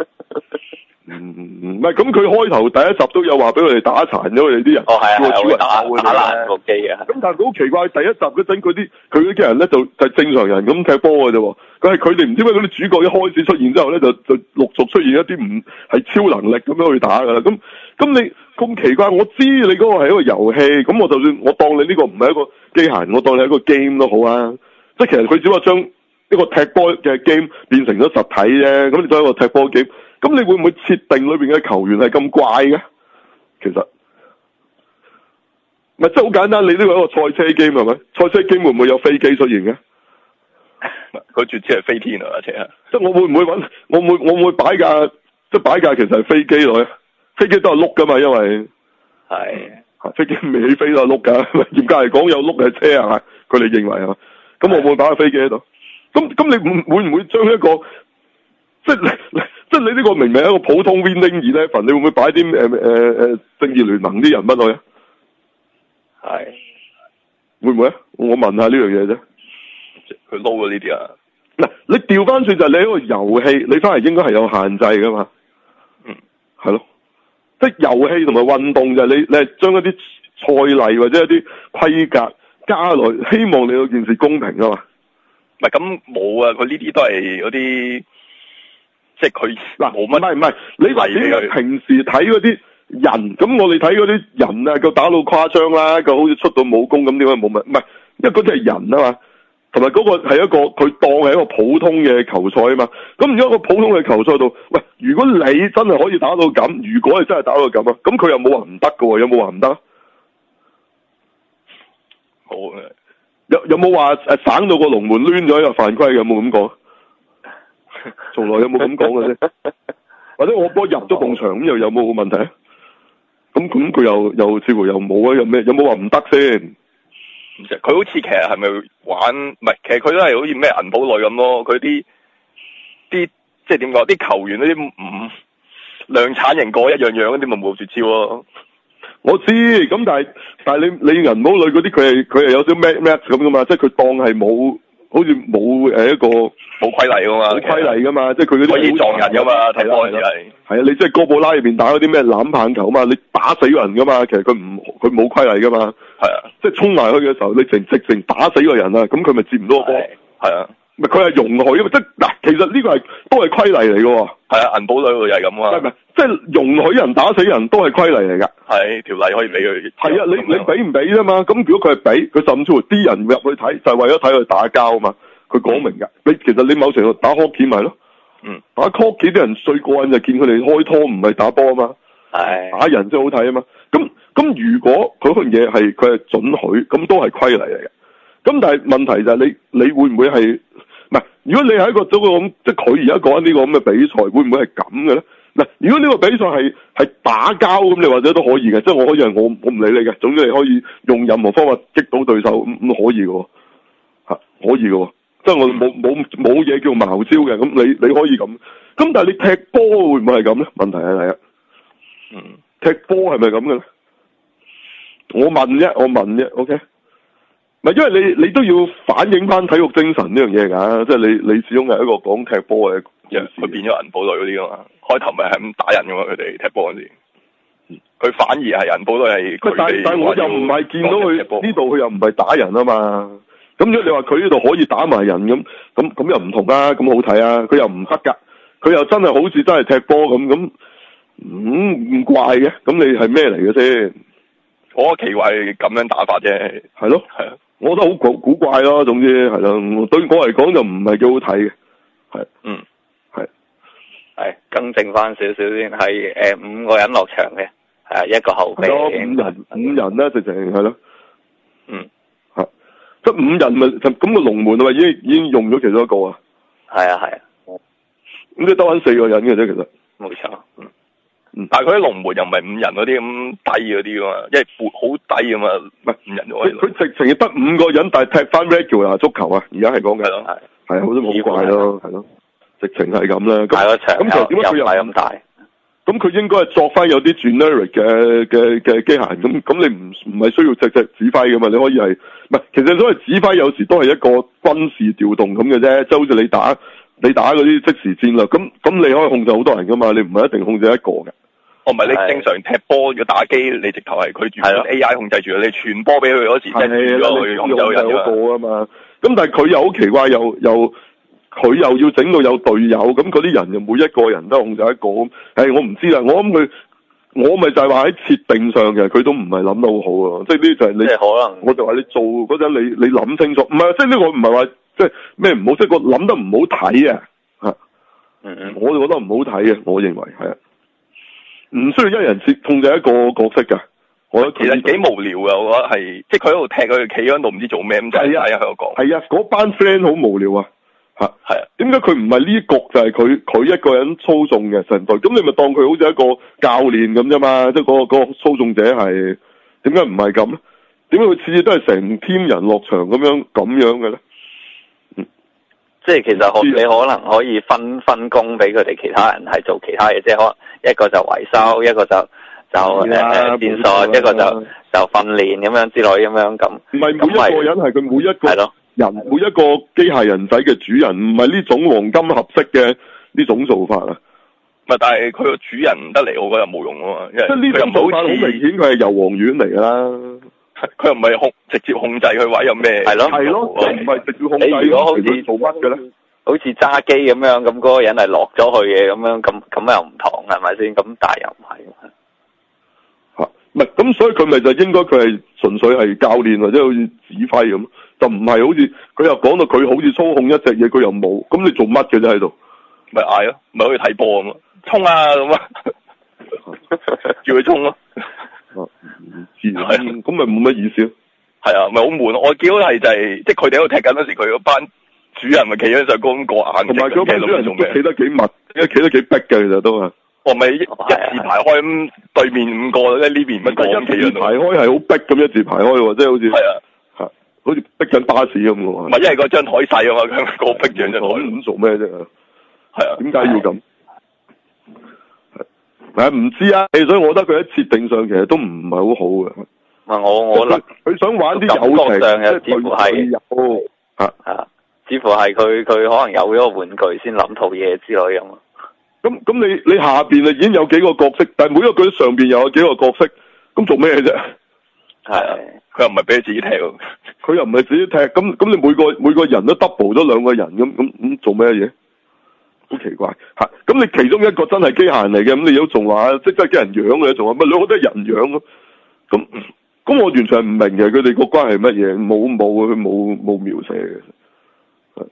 唔唔係，咁佢開頭第一集都有話俾佢哋打殘咗佢哋啲人。哦，係啊，會打打爛個機啊。咁但係佢好奇怪，第一集嗰陣嗰啲佢嗰啲人咧就就正常人咁踢波嘅啫。佢係佢哋唔知咩嗰啲主角一開始出現之後咧，就就陸續出現一啲唔係超能力咁樣去打㗎啦。咁咁你咁奇怪，我知你嗰個係一個遊戲，咁我就算我當你呢個唔係一個機械人，我當你係一個 game 都好啊。即係其實佢只不過將一個踢波嘅 game 變成咗實體啫。咁你當一個踢波 game。 咁你會唔會設定裏邊嘅球員係咁怪嘅？其實咪即係好簡單，你呢個係一個賽車 game 係咪？賽車 game 會唔會有飛機出現嘅？ 佢絕對係飛天啊！車啊！ 即係我會唔會揾？我會我會擺架即係擺架其實係飛機落去，飛機都係碌噶嘛，因為係飛機未起飛都係碌噶。嚴格嚟講，有碌嘅車係嘛？佢哋認為係嘛？咁我會擺架飛機喺度。咁咁你唔會唔會將一個即係即係你呢個明明係一個普通 Winning Eleven，你會唔會擺啲誒誒誒正義聯盟啲人物落去？係會唔會啊？我問下呢樣嘢啫。 佢撈咗呢啲啊！ 嗱，你調翻轉就係你一個遊戲，你翻嚟應該係有限制噶嘛。 嗯，係咯，即係遊戲同埋運動就係你你係將一啲賽例或者一啲規格加落，希望你嗰件事公平啊嘛。 唔係咁冇啊！佢呢啲都係嗰啲，即係佢嗱冇乜。唔係唔係， 你話你平時睇嗰啲人，咁我哋睇嗰啲人啊，佢打到誇張啦，佢好似出到武功咁，點解冇乜？唔係，因為嗰啲係人啊嘛。同埋嗰個係一個佢當係一個普通嘅球賽啊嘛，咁如果個普通嘅球賽度，喂，如果你真係可以打到咁，如果係真係打到咁啊，咁佢又冇話唔得㗎喎，有冇話唔得？ 好嘅， 有有冇話誒省到個龍門攣咗又犯規？有冇咁講？從來有冇咁講嘅啫？或者我波入咗埲牆咁又有冇問題啊？咁咁佢又又似乎又冇啊？有咩有冇話唔得先？ 佢好似其實係咪玩？唔係，其實佢都係好似咩銀寶類咁咯。佢啲啲即係點講？啲球員嗰啲唔量產型過一樣樣嗰啲咪冇絕招咯。 我知，咁但係但係你你銀寶類嗰啲佢係佢係有少 match match 咁噶嘛？即係佢當係冇好似冇誒一個冇規例噶嘛？ 冇規例噶嘛？即係佢嗰啲可以撞人噶嘛？睇波係係啊！你即係哥布拉入邊打嗰啲咩攬棒球嘛？你打死人噶嘛？其實佢唔佢冇規例噶嘛？係啊，即係衝埋去嘅時候，你直直情打死個人啊！咁佢咪接唔到個波？係啊，咪佢係容許啊嘛！即係嗱，其實呢個係都係規例嚟嘅喎。係啊，銀寶女又係咁啊。係咪？即係容許人打死人都係規例嚟㗎。係條例可以俾佢。係啊，你你俾唔俾啫嘛？咁如果佢係俾，佢甚至乎啲人入去睇就係為咗睇佢打交啊嘛。佢講明㗎。你其實你某程度打 hockey 咪咯。嗯。打 hockey 啲人最過癮就見佢哋開拖，唔係打波啊嘛。係。打人先好睇啊嘛。咁咁如果佢嗰樣嘢係佢係准許，咁都係規例嚟嘅。咁但係問題就係你你會唔會係唔係？如果你係一個嗰個咁，即係佢而家講緊呢個咁嘅比賽，會唔會係咁嘅咧？嗱，如果呢個比賽係係打交咁，你或者都可以嘅，即係我可以係我我唔理你嘅，總之你可以用任何方法擊倒對手咁咁可以嘅喎，嚇可以嘅喎，即係我冇冇冇嘢叫茅招嘅，咁你你可以咁。咁但係你踢波會唔會係咁咧？問題係第一，嗯，踢波係咪咁嘅咧？我問啫，我問啫 ，OK。唔係，因為你你都要反映翻體育精神呢樣嘢㗎，即係你你始終係一個講踢波嘅，佢變咗銀寶類嗰啲㗎嘛。開頭咪係咁打人㗎嘛，佢哋踢波嗰時，佢反而係銀寶類係佢哋。但但我又唔係見到佢呢度，佢又唔係打人啊嘛。咁如果你話佢呢度可以打埋人咁，咁咁又唔同啦，咁好睇啊。佢又唔得㗎，佢又真係好似真係踢波咁咁，唔唔怪嘅。咁你係咩嚟嘅先？我奇怪咁樣打法啫，係咯，係啊，我覺得好古古怪咯。總之係咯，對我嚟講就唔係幾好睇嘅，係，嗯，係， 係更正翻少少先，係誒、呃、五個人落場嘅，係啊，一個後備， 五人五人啦，直情係咯， 嗯， 係，即五人咪就咁個龍門啊嘛，已經已經用咗其中一個啊，係啊係啊，咁即係得翻四個人嘅啫，其實，冇錯，嗯。嗯，但係佢啲龍門又唔係五人嗰啲咁低嗰啲噶嘛，因為撥好低噶嘛，唔係五人佢佢直情得五個人，但係踢翻 regular 足球啊，而家係講緊，係係好多冇怪咯，係咯，直情係咁啦。大個場咁其實點解佢又係咁大？咁佢應該係作翻有啲 generic 嘅嘅嘅機械人，咁咁你唔唔係需要隻隻指揮噶嘛？你可以係唔係？其實所謂指揮有時都係一個軍事調動咁嘅啫，即係好似你打你打嗰啲即時戰略，咁咁你可以控制好多人噶嘛，你唔係一定控制一個嘅。哦，唔係你正常踢波要打機，你直頭係佢住 A I 控制住你傳波俾佢嗰時，即係轉咗去控制人㗎嘛。咁但係佢又好奇怪，又又佢又要整到有隊友，咁嗰啲人又每一個人都控制一個。誒、欸，我唔知啦，我諗佢，我咪就係話喺設定上嘅，佢都唔係諗得好好啊。即係呢就係你，即係可能，我就話你做嗰陣，你你諗清楚，唔係即係呢個唔係話即係咩唔好，即係個諗得唔好睇啊。 嗯嗯， 我就覺得唔好睇嘅，我認為係啊，唔需要一人接控制一個角色㗎。我覺得其實幾無聊㗎，我覺得係，即係佢喺度踢，佢企喺度唔知做咩咁，就係喺度講。 係啊，嗰班 friend 好無聊啊，嚇。 係啊。點解佢唔係呢局就係佢佢一個人操縱嘅成隊？咁你咪當佢好似一個教練咁啫嘛，即係嗰個嗰個操縱者係點解唔係咁咧？點解佢次次都係成 team 人落場咁樣咁樣嘅咧？嗯， 即係其實可你可能可以分分工俾佢哋其他人係做其他嘢，即係可能一個就維修，一個就就誒誒電術，一個就就訓練咁樣之類咁樣咁。唔係每一個人係佢每一個人每一個機械人仔嘅主人，唔係呢種黃金合適嘅呢種做法啊。 唔係，但係佢個主人唔得嚟，我覺得冇用啊嘛。因為即係呢種做法好明顯，佢係由黃丸嚟㗎啦。 佢又唔係控直接控制佢話有咩？ 係咯， 係咯，唔係直接控制。 你如果好似做乜嘅咧？ 好似揸機咁樣，咁嗰個人係落咗去嘅，咁樣咁咁又唔同係咪先？咁但係又唔係。 嚇，唔係咁，所以佢咪就應該佢係純粹係教練或者好似指揮咁，就唔係好似佢又講到佢好似操控一隻嘢，佢又冇。咁你做乜嘅啫喺度？ 咪嗌咯，咪好似睇波咁咯，衝啊咁啊，叫佢衝咯。 哦，唔知係咁咪冇乜意思咯。 係啊，咪好悶。我見到係就係、是，即係佢哋喺度踢緊嗰時，佢嗰班主人咪企喺上高咁過眼，同埋嗰班主人都企得幾密，企得幾逼嘅，其實都係。哦，咪一字排開咁，對面五個咧，呢邊五個咁企喺度。排開係好逼咁，一字排開喎，即係好似。係啊。嚇！好似逼緊巴士咁嘅喎。唔係，因為嗰張台細啊嘛，咁個逼住張台。咁做咩啫？係啊。點解要咁？係唔知啊，所以我覺得佢喺設定上其實都唔係好好嘅。 唔係我我諗佢想玩啲友情上嘅，似乎係有啊啊，似乎係佢佢可能有咗個玩具先諗套嘢之類咁。 咁咁你你下邊啊已經有幾個角色，但係每一個佢上邊又有幾個角色，咁做咩啫？係佢又唔係俾你自己踢，佢又唔係自己踢，咁咁你每個每個人都 double 咗兩個人，咁咁咁做咩嘢？好奇怪嚇！咁你其中一個真係機械人嚟嘅，咁你都仲話即係機人養嘅，仲話乜兩個都係人養咯？咁咁我完全係唔明嘅，佢哋個關係乜嘢？冇冇佢冇冇描寫嘅。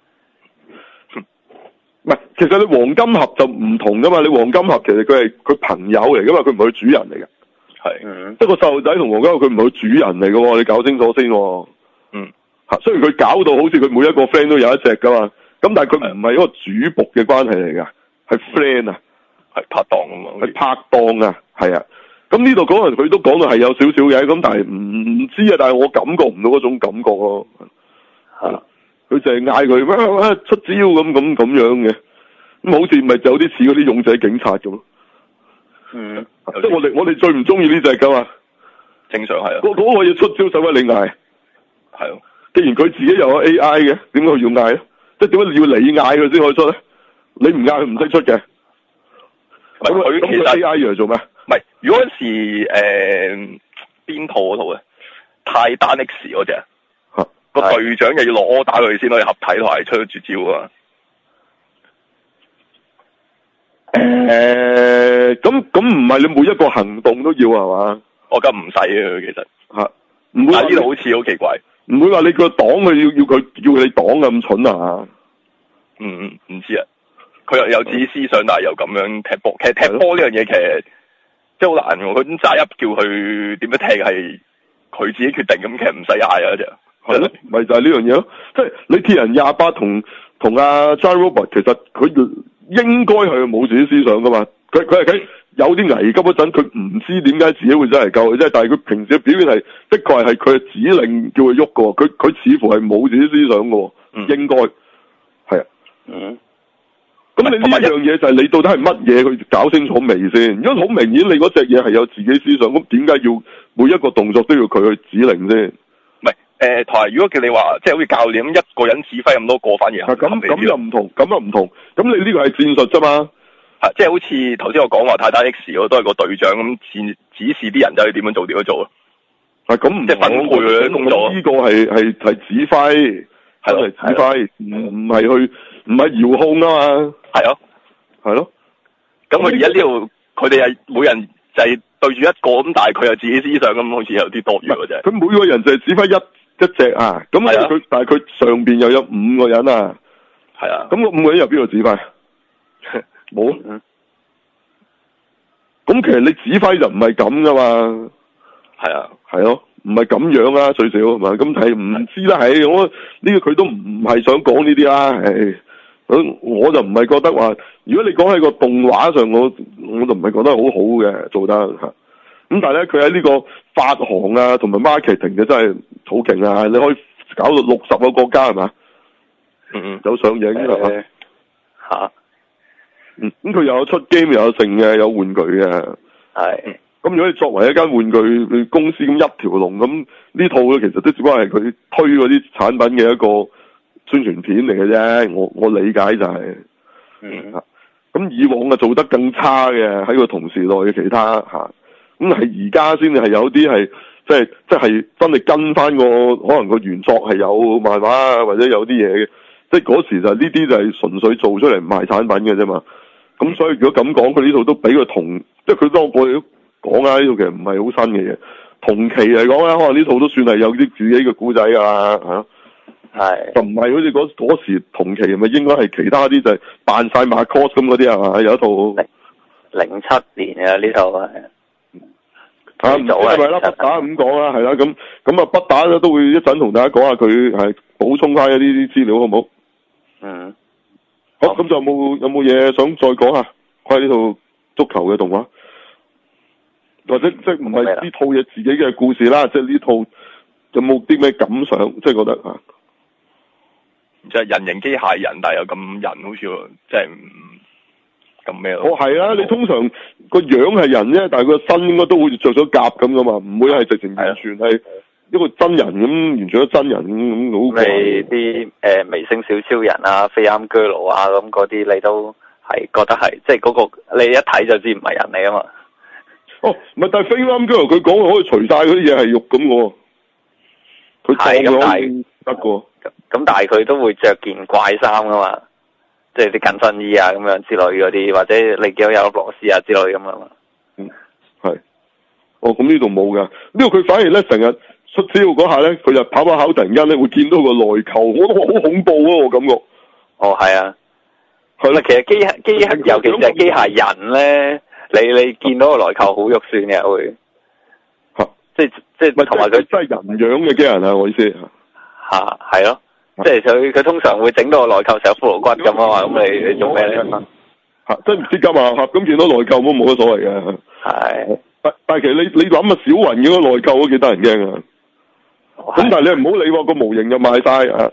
唔係，其實你黃金盒就唔同噶嘛，你黃金盒其實佢係佢朋友嚟噶嘛，佢唔係佢主人嚟嘅。係，即係個細路仔同黃金盒佢唔係佢主人嚟嘅喎，你搞清楚先。嗯。嚇，雖然佢搞到好似佢每一個 friend 都有一隻噶嘛。咁但係佢唔係一個主僕嘅關係嚟㗎，係 friend 啊，係拍檔啊嘛，係拍檔啊，係啊。咁呢度講人佢都講到係有少少嘅，咁但係唔知啊，但係我感覺唔到嗰種感覺咯。係，佢就係嗌佢咩出招咁咁咁樣嘅，咁好似咪就有啲似嗰啲勇者警察咁咯。嗯，即係我哋我哋最唔中意呢隻噶嘛。正常係啊。嗰嗰個要出招使乜你嗌？係啊。既然佢自己又有 A I 嘅，點解佢要嗌咧？即係點解要你嗌佢先可以出咧？你唔嗌佢唔識出嘅。咁佢其實 A I 嚟做咩？唔係，如果嗰時誒邊套嗰套咧？泰丹 X 嗰隻，個隊長又要落 order 打佢先可以合體同埋出絕招啊！誒，咁咁唔係你每一個行動都要係嘛？我咁唔使啊，其實嚇，唔會。呢度好似好奇怪。唔會話你個擋佢要要佢要你擋咁蠢啊！嗯嗯，唔知啊，佢又有自己思想，但係又咁樣踢波。其實踢波呢樣嘢其實即係好難喎。佢咁揸一叫佢點樣踢係佢自己決定，咁其實唔使嗌啊！只係咯，咪就係呢樣嘢咯。即係你鐵人廿八同同阿 John Robert，其實佢應該係冇自己思想噶嘛。佢佢係喺有啲危急嗰陣，佢唔知點解自己會真係救嘅啫。但係佢平時嘅表現係的確係係佢嘅指令叫佢喐嘅喎。佢佢似乎係冇自己思想嘅喎。嗯，應該係啊。嗯。咁你呢一樣嘢就係你到底係乜嘢去搞清楚未先？因為好明顯你嗰隻嘢係有自己思想，咁點解要每一個動作都要佢去指令先？唔係誒，同埋如果叫你話即係好似教練咁一個人指揮咁多個，反而係咁咁又唔同，咁又唔同。咁你呢個係戰術啫嘛？係即係好似頭先我講話泰坦 X 嗰都係個隊長咁指指示啲人走去點樣做點樣做咯。係咁，即係分配佢嘅工作。呢個係係係指揮，係咯，指揮，唔唔係去唔係遙控啊嘛。係咯，係咯。咁佢而家呢度，佢哋係每人就係對住一個咁，但係佢又自己思想咁，好似有啲多餘嘅啫。佢每個人就係指揮一一隻啊，咁佢但係佢上邊又有五個人啊。係啊。咁個五個人由邊度指揮？ 冇啊。 嗯咁其實你指揮就唔係咁噶嘛。 係啊， 係咯，唔係咁樣啊，最少係咪？咁睇唔知啦，係我呢個佢都唔係想講呢啲啦，係。咁我就唔係覺得話，如果你講喺個動畫上，我我就唔係覺得好好嘅做得嚇。咁但係咧，佢喺呢個發行啊同埋 marketing 嘅真係好勁啊！你可以搞到六十個國家係嘛？ 嗯嗯， 有上映係嘛？ 嚇， 嗯，咁佢又有出 game 又有剩嘅，有玩具嘅。 係。 咁如果你作為一間玩具公司咁一條龍，咁呢套咧其實都只不過係佢推嗰啲產品嘅一個宣傳片嚟嘅啫。我我理解就係、是， 嗯。 咁以往啊做得更差嘅喺個同時代嘅其他嚇，咁係而家先至係有啲係即係即係真係跟翻個可能個原作係有漫畫啊或者有啲嘢嘅，即係嗰時就呢啲就係純粹做出嚟賣產品嘅啫嘛。咁所以如果咁講，佢呢套都俾佢同，即係佢當我哋都講啊，呢套其實唔係好新嘅嘢。同期嚟講咧，可能呢套都算係有啲自己嘅故仔㗎啦嚇。 係。 就唔係好似嗰嗰時同期，係咪應該係其他啲就係扮晒馬 cos 咁嗰啲係嘛？有一套零七年嘅呢套係。 啊，唔知係咪啦？不打咁講啦，係啦，咁咁啊，不打咧都會一陣同大家講下佢係補充翻一啲啲資料，好唔好？ 嗯。 好，咁就有冇有冇嘢想再講下關於呢套足球嘅動畫，或者即係唔係呢套嘢自己嘅故事啦？即係呢套有冇啲咩感想？即係覺得啊， 就係人形機械人，但係又咁人，好似即係咁咩咯？ 哦，係啊，你通常個樣係人啫，但係個身應該都會着咗甲咁噶嘛，唔會係直情完全係一個真人咁，完全都真人咁好。 你啲誒微星小超人啊、飛啱居佬啊咁嗰啲，你都係覺得係即係嗰個你一睇就知唔係人嚟啊嘛。 哦，唔係，但係飛啱居佬佢講可以除晒嗰啲嘢係肉咁喎。佢係咁，但係得個。 咁但係佢都會着件怪衫噶嘛，即係啲緊身衣啊咁樣之類嗰啲，或者你見到有粒螺絲啊之類咁啊嘛。 嗯，係。哦，咁呢度冇㗎，呢度佢反而咧成日出招嗰下咧，佢就跑跑跑，突然間咧會見到個內扣，我都好恐怖啊！我感覺。 哦，係啊。係啦，其實機械機械，尤其是係機械人咧，你你見到個內扣好肉酸嘅會。 嚇！ 即係即係同埋佢真係人樣嘅機械人啊！我意思。 嚇，係咯。即係佢佢通常會整到個內扣成骷髏骨咁啊嘛，咁你你做咩咧？ 嚇！真唔知夾埋盒咁見到內扣都冇乜所謂嘅。 係。 但但係其實你你諗啊，小雲嗰個內扣都幾得人驚啊！咁但係你唔好理喎，個模型就賣晒啊！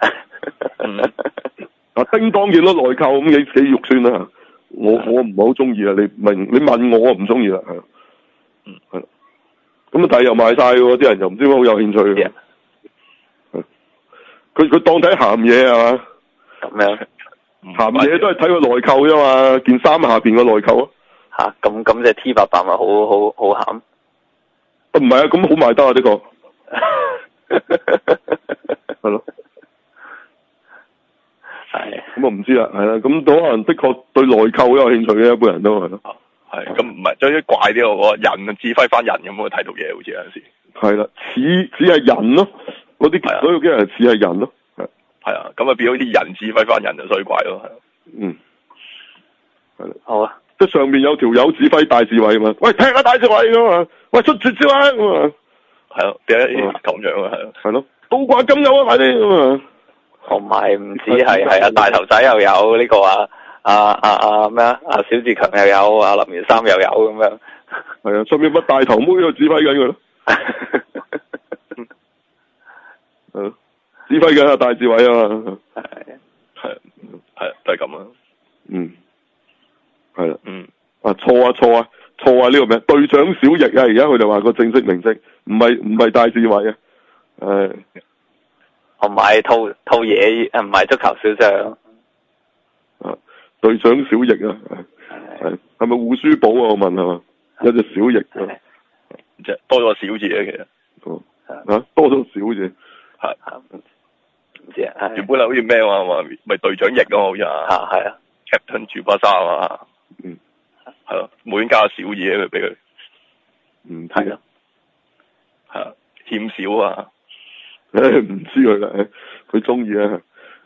啊，叮當見到內扣咁幾幾肉酸啦！我我唔係好中意啊！你問你問我，我唔中意啦，係。嗯，係。咁啊，但係又賣晒喎，啲人又唔知點解好有興趣嘅。佢佢當睇鹹嘢係嘛？ 咁樣。 鹹嘢都係睇個內扣啫嘛，件衫下邊個內扣啊。 吓，咁咁隻 T 八百咪好好好鹹？ 唔係啊，咁好賣得啊呢個。係咯。 係。 咁我唔知啦，係啦，咁可能的確對內扣好有興趣嘅，一般人都係咯。 係，咁唔係，將啲怪啲喎，人指揮翻人咁樣睇到嘢，好似有陣時。係啦，似似係人咯，嗰啲嗰啲機人似係人咯。係。 係啊，咁啊變咗啲人指揮翻人就衰怪咯，係。 嗯。係啦。 好啊。 即係上面有條友指揮大智慧啊嘛，喂，踢下大智慧咁啊，喂，出絕招啊咁啊。係咯，點解咁樣啊？係咯。係咯。倒掛金鈎啊，快啲咁啊！ 同埋唔止係係啊，大頭仔又有呢、這個啊，啊啊啊咩啊，啊小志強又有，啊林源三又有咁樣。 係啊，上面乜大頭妹喺度指揮緊佢咯。係指揮緊啊大智慧啊嘛。係係係都係咁啊。嗯。係啦。嗯。啊錯啊錯啊錯啊！呢、這個咩？隊長小翼啊！而家佢哋話個正式名稱，唔係唔係大智慧啊。誒。 同埋套套嘢誒，唔係足球小將。 啊，隊長小翼啊，係係咪護書寶啊？我問係嘛，有隻小翼啊，即係多咗個小字咧，其實。哦。啊，多咗小字。係。唔知啊。原本係好似咩話話，咪隊長翼咯，好似啊。嚇係啊。Captain Tsubasa啊嘛。嗯。係咯，冇應加個小字咧，佢俾佢。唔係啊。係啊，欠少啊。誒，唔知佢啦，佢中意啊，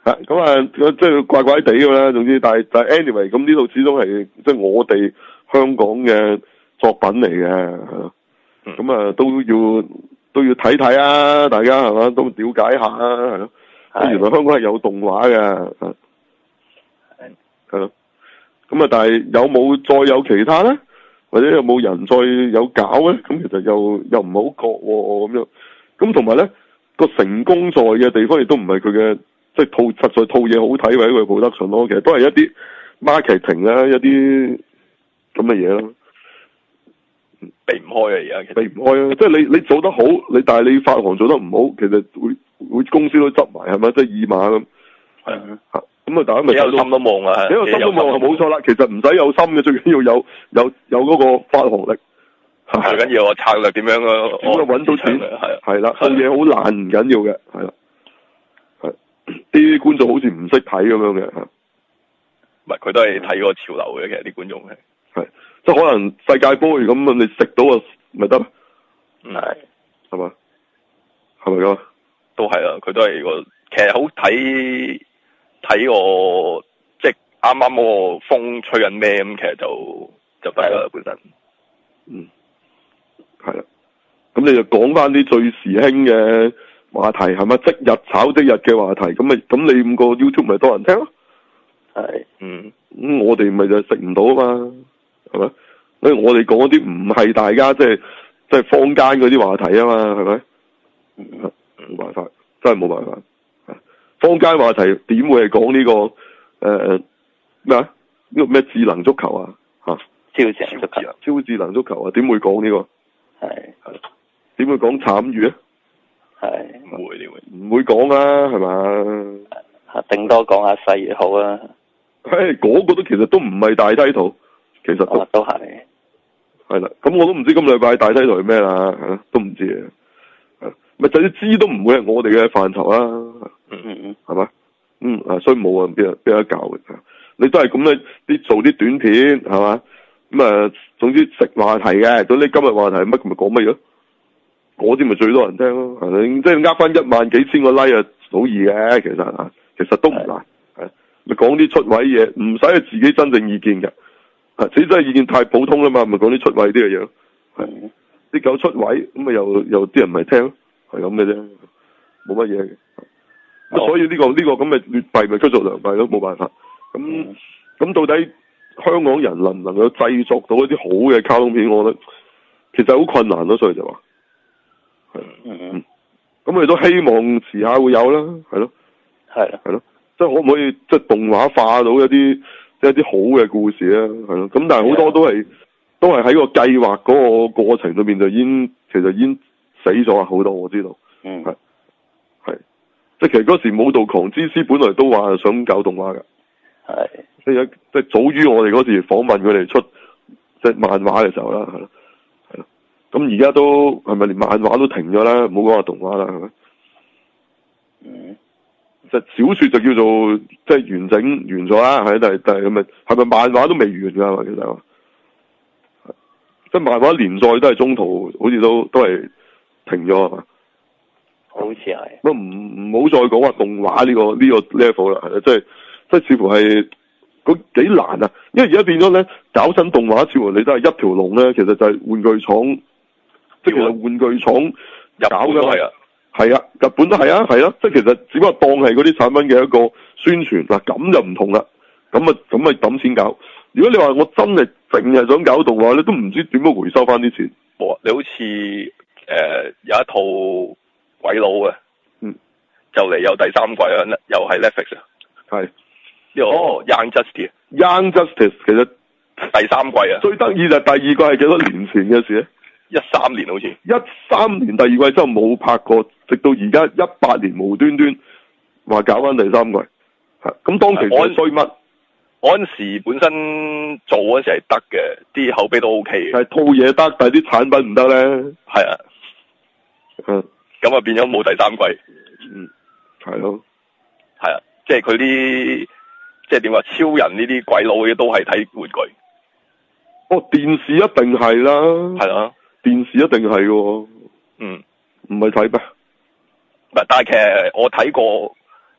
嚇咁啊，即係怪怪地㗎啦。總之，但係但係 anyway，咁呢度始終係即係我哋香港嘅作品嚟嘅，係咯。咁啊都要都要睇睇啊，大家係嘛都了解下啊，係咯。原來香港係有動畫嘅，係係咯。咁啊，但係有冇再有其他咧？或者有冇人再有搞咧？咁其實又又唔好覺喎咁樣。咁同埋咧個成功在嘅地方亦都唔係佢嘅，即係套實在套嘢好睇或者佢 production 咯。其實都係一啲 marketing 啦，一啲咁嘅嘢咯。 避唔開啊！而家其實避唔開啊！即係你你做得好，你但係你發行做得唔好，其實會會公司都執埋係咪？即係二碼咁。係啊。咁啊，大家咪有心都望啊！ 有心都望係冇錯啦。其實唔使有心嘅，最緊要有有有嗰個發行力。 最緊要個策略點樣啊？ 點樣揾到錢？係係啦，套嘢好爛唔緊要嘅，係啦。係啲觀眾好似唔識睇咁樣嘅嚇。 唔係佢都係睇個潮流嘅，其實啲觀眾係。係即係可能世界盃咁，你食到啊咪得？ 係係嘛？係咪咁？ 都係啦，佢都係個其實好睇。睇我即係啱啱嗰個風吹緊咩咁，其實就就得啦本身。 嗯，係啦。咁你就講翻啲最時興嘅話題係咪？即日炒即日嘅話題，咁咪咁你五個 YouTube 咪多人聽咯？係。嗯。咁我哋咪就食唔到啊嘛，係咪？所以我哋講嗰啲唔係大家即係即係坊間嗰啲話題啊嘛，係咪？嗯。冇辦法，真係冇辦法。坊間話題點會係講呢個誒咩啊？呢個咩智能足球啊？嚇！超智能足球，超智能足球啊？點會講呢個？係係。點會講慘遇啊？係唔會點會？唔會講啦，係嘛？嚇！頂多講下細嘢好啊。誒，嗰個都其實都唔係大低圖，其實都都係。係啦，咁我都唔知今禮拜大低圖係咩啦，係咯，都唔知啊。咪就算知都唔會係我哋嘅範疇啦。嗯嗯嗯，係嘛？嗯啊，所以冇啊，邊有邊有得教嘅？你都係咁咧，啲做啲短片係嘛？咁啊，總之食話題嘅，總之今日話題乜咪講乜嘢咯？嗰啲咪最多人聽咯，係咪？即係呃翻一萬幾千個 like 啊，好易嘅，其實啊，其實都唔難，係咪講啲出位嘢？唔使係自己真正意見嘅，係自己真係意見太普通啦嘛，咪講啲出位啲嘅嘢咯。係啲狗出位咁啊，又又啲人咪聽咯，係咁嘅啫，冇乜嘢嘅。Oh. 所以呢、這個呢、這個咁嘅劣幣咪出咗良幣咯，冇辦法。咁咁、mm. 到底香港人能唔能夠製作到一啲好嘅卡通片？我覺得其實好困難咯，所以就話係嗯咁我哋都希望遲下會有啦，係咯，係啦，係咯，即係可唔可以即係動畫化到一啲即係一啲好嘅故事啊？係咯，咁但係好多都係、yeah. 都係喺個計劃嗰個過程裏面就已經其實已經死咗好多，我知道，嗯、mm.。即係其實嗰時武道狂之師本來都話想搞動畫㗎，係即係即係早於我哋嗰時訪問佢哋出即係漫畫嘅時候啦，係咯，係咯。咁而家都係咪連漫畫都停咗啦？唔好講話動畫啦，係咪？嗯，即係小說就叫做即係完整完咗啦，係但係但係咪係咪漫畫都未完㗎？其實即係漫畫連載都係中途好似都都係停咗係嘛？好似係，咁唔唔好再講話動畫呢、這個呢、這個 level 啦，係啦，即係即係似乎係嗰幾難啊，因為而家變咗咧搞親動畫，似乎你都係一條龍咧，其實就係玩具廠，即係其實玩具廠搞嘅係啊，係啊，日本都係啊，係啊，即係其實只不過當係嗰啲產品嘅一個宣傳嗱，咁就唔同啦，咁啊咁咪抌錢搞。如果你話我真係淨係想搞動畫，你都唔知點樣回收翻啲錢。冇啊，你好似誒、呃、有一套。鬼佬嘅，嗯，就嚟有第三季啦，又係 Netflix 啊，係呢個 Young Justice，Young Justice 其實第三季啊，最得意就係第二季係幾多年前嘅事咧？一三年好似，一三年第二季之後冇拍過，直到而家一八年無端端話搞翻第三季，係咁當期我衰乜？嗰陣時本身做嗰陣時係得嘅，啲口碑都 OK 嘅，係套嘢得，但係啲產品唔得咧，係啊，嗯。咁啊變咗冇第三季，嗯，係咯，係啊，即係佢啲，即係點話，超人呢啲鬼佬嘅都係睇玩具。哦，電視一定係啦，係啊，電視一定係嘅，嗯，唔係睇咩？唔係，但係其實我睇過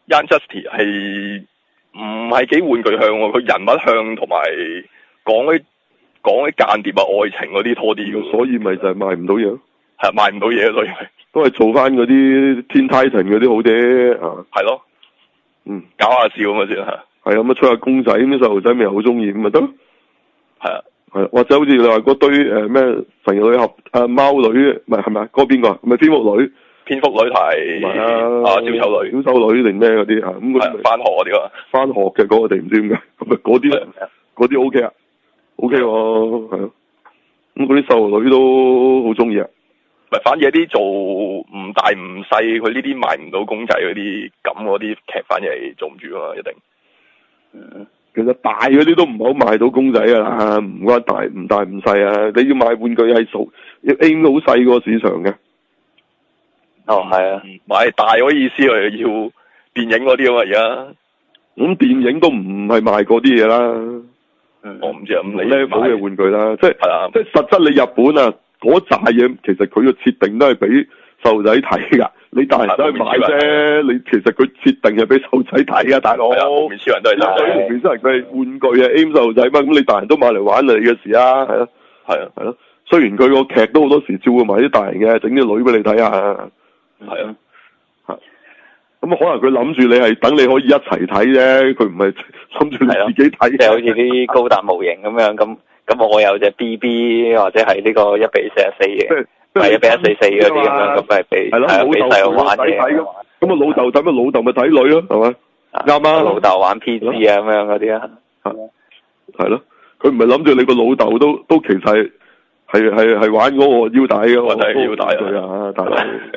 Young Justice 係唔係幾玩具向喎？佢人物向同埋講啲講啲間諜啊、愛情嗰啲多啲嘅， 所以咪就係賣唔到嘢咯。 係賣唔到嘢，所以都係做翻嗰啲天 Titan 嗰啲好啲啊。 係咯， 嗯， 搞下笑咁啊先係。 係咁啊，出下公仔咁啲細路仔咪好中意咁咪得咯。係啊， 係或者好似你話嗰堆誒咩神奇女俠啊貓女，唔係係咪啊？嗰邊個啊？唔係蝙蝠女。 蝙蝠女係啊， 啊小丑女， 小丑女定咩嗰啲啊？咁嗰啲翻學嗰啲啊， 翻學嘅嗰個地唔知點解，咁啊嗰啲嗰啲 O K 啊 ，O K 喎，係咯。咁嗰啲細路女都好中意啊。 咪反而一啲做唔大唔細，佢呢啲賣唔到公仔嗰啲咁嗰啲劇，反而係做唔住啊嘛，一定。 嗯，其實大嗰啲都唔好賣到公仔噶啦，唔關大唔大唔細啊！你要買玩具係數，要 aim 好細個市場嘅。 哦，係啊， 買大嗰意思係要電影嗰啲啊嘛，而家。咁電影都唔係賣嗰啲嘢啦。 嗯、我唔知啊，咁你 level 嘅玩具啦，即係係啊， 即係實質你日本啊嗰扎嘢，其實佢個設定都係俾細路仔睇噶，你大人都係買啫。你其實佢設定係俾細路仔睇噶，大佬。 蒙面超人都係細路仔。 蒙面超人佢係玩具啊 aim 細路仔嘛，咁你大人都買嚟玩你嘅事啊，係咯， 係啊， 係咯。雖然佢個劇都好多時照顧埋啲大人嘅，整啲女俾你睇下。 係啊。 咁可能佢諗住你係等你可以一齊睇啫，佢唔係諗住你自己睇。 即係好似啲高達模型咁樣，咁咁我有隻 B B 或者係呢個一比四十四嘅，係一比一四四嗰啲咁樣，咁咪俾係啊俾細路玩嘅。咁啊老豆等啊老豆咪睇女咯，係咪？啱啊！老豆玩 P C 啊咁樣嗰啲啊， 係咯，佢唔係諗住你個老豆都都其實係係係係玩嗰個腰帶嘅， 我睇腰帶啊，大佬。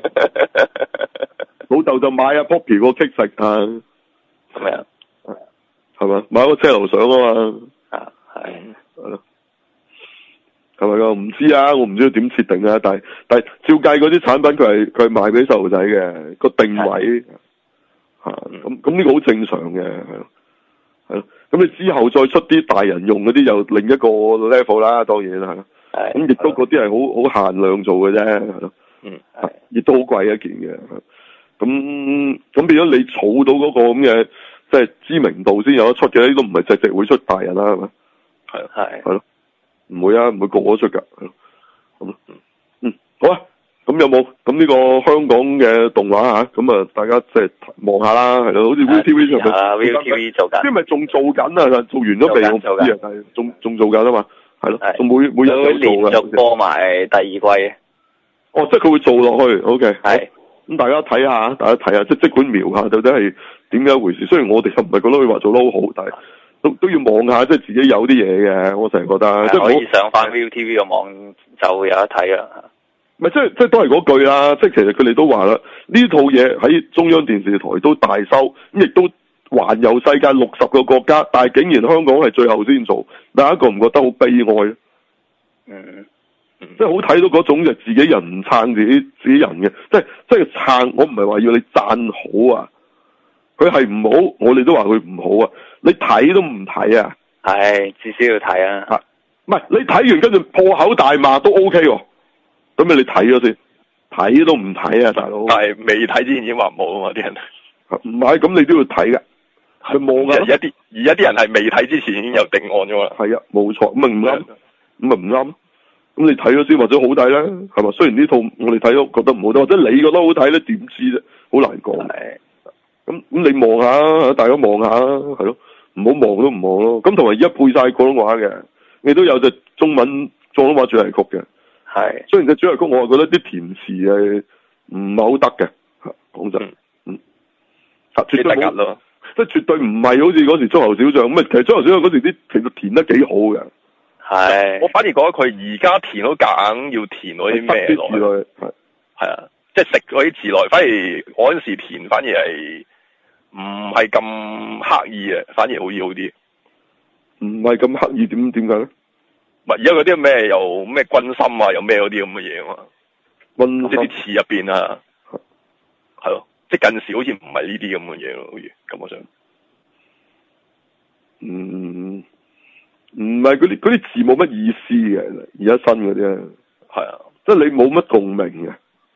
老豆就買阿 Poppy 個棘食啊， 係咪啊？ 係嘛，買個車樓相啊嘛， 啊係， 係咯，係咪噶？唔知啊，我唔知佢點設定啊，但係但係照計嗰啲產品佢係佢係賣俾細路仔嘅個定位，吓咁咁呢個好正常嘅，係咯，係咯，咁你之後再出啲大人用嗰啲又另一個 level 啦，當然啦，係，咁亦都嗰啲係好好限量做嘅啫，係咯，嗯，係，亦都好貴一件嘅。咁咁變咗你儲到嗰個咁嘅即係知名度先有得出嘅，呢都唔係隻隻會出大人啦，係咪？係係係咯，唔會啊，唔會個個都出㗎，係咯，咁咯，嗯，好啊，咁有冇咁呢個香港嘅動畫嚇？咁啊，大家即係望下啦，係咯，好似 V T V 就咪 V T V 做緊， 啲咪仲做緊啊？做完咗未？我唔知啊，但係仲仲做緊啊嘛，係咯，仲每每日都做嘅， 連續播埋第二季。 哦，即係佢會做落去 ，OK， 係。 咁大家睇下，大家睇下，即係即管瞄下到底係點樣一回事。雖然我哋又唔係覺得佢話做得好好，但係都都要望下，即係自己有啲嘢嘅。我成日覺得，即係可以上翻 V T V 個網就會有得睇啦。 唔係，即係即係都係嗰句啦。即係其實佢哋都話啦，呢套嘢喺中央電視台都大收，咁亦都環遊世界六十個國家，但係竟然香港係最後先做，大家覺唔覺得好悲哀？嗯。即係好睇到嗰種就自己人唔撐自己自己人嘅，即係即係撐。我唔係話要你讚好啊，佢係唔好，我哋都話佢唔好啊。你睇都唔睇啊？ 係至少要睇啊。吓， 唔係你睇完跟住破口大罵都 OK 喎。咁咪你睇咗先，睇都唔睇啊，大佬。 但係未睇之前已經話唔好啊嘛，啲人。 唔係，咁你都要睇㗎。佢望啊。 而家啲而家啲人係未睇之前已經有定案咗啦。 係啊，冇錯，咁咪唔啱，咁咪唔啱。咁你睇咗先，或者好睇啦，係嘛？雖然呢套我哋睇咗覺得唔好睇，或者你覺得好睇咧，點知啫？好難講。係。咁咁你望下，大家望下，係咯，唔好望都唔望咯。咁同埋而家配晒廣東話嘅，你都有隻中文廣東話主題曲嘅。係。雖然隻主題曲我係覺得啲填詞係唔係好得嘅，講真。嗯。絕對冇咯。即係絕對唔係好似嗰時《中猴小將》咁啊！其實《中猴小將》嗰時啲其實填得幾好嘅。 係，我反而覺得佢而家填到夾硬要填嗰啲咩落去，係係啊，即係食嗰啲字落去，反而嗰陣時填反而係唔係咁刻意嘅，反而好似好啲。唔係咁刻意點點解咧？唔係而家嗰啲咩又咩軍心啊，又咩嗰啲咁嘅嘢啊嘛，軍即係啲詞入邊啊，係咯，即係近時好似唔係呢啲咁嘅嘢咯，好似感覺上，嗯。唔係嗰啲嗰啲字冇乜意思嘅，而家新嗰啲啊，係啊，即係你冇乜共鳴嘅，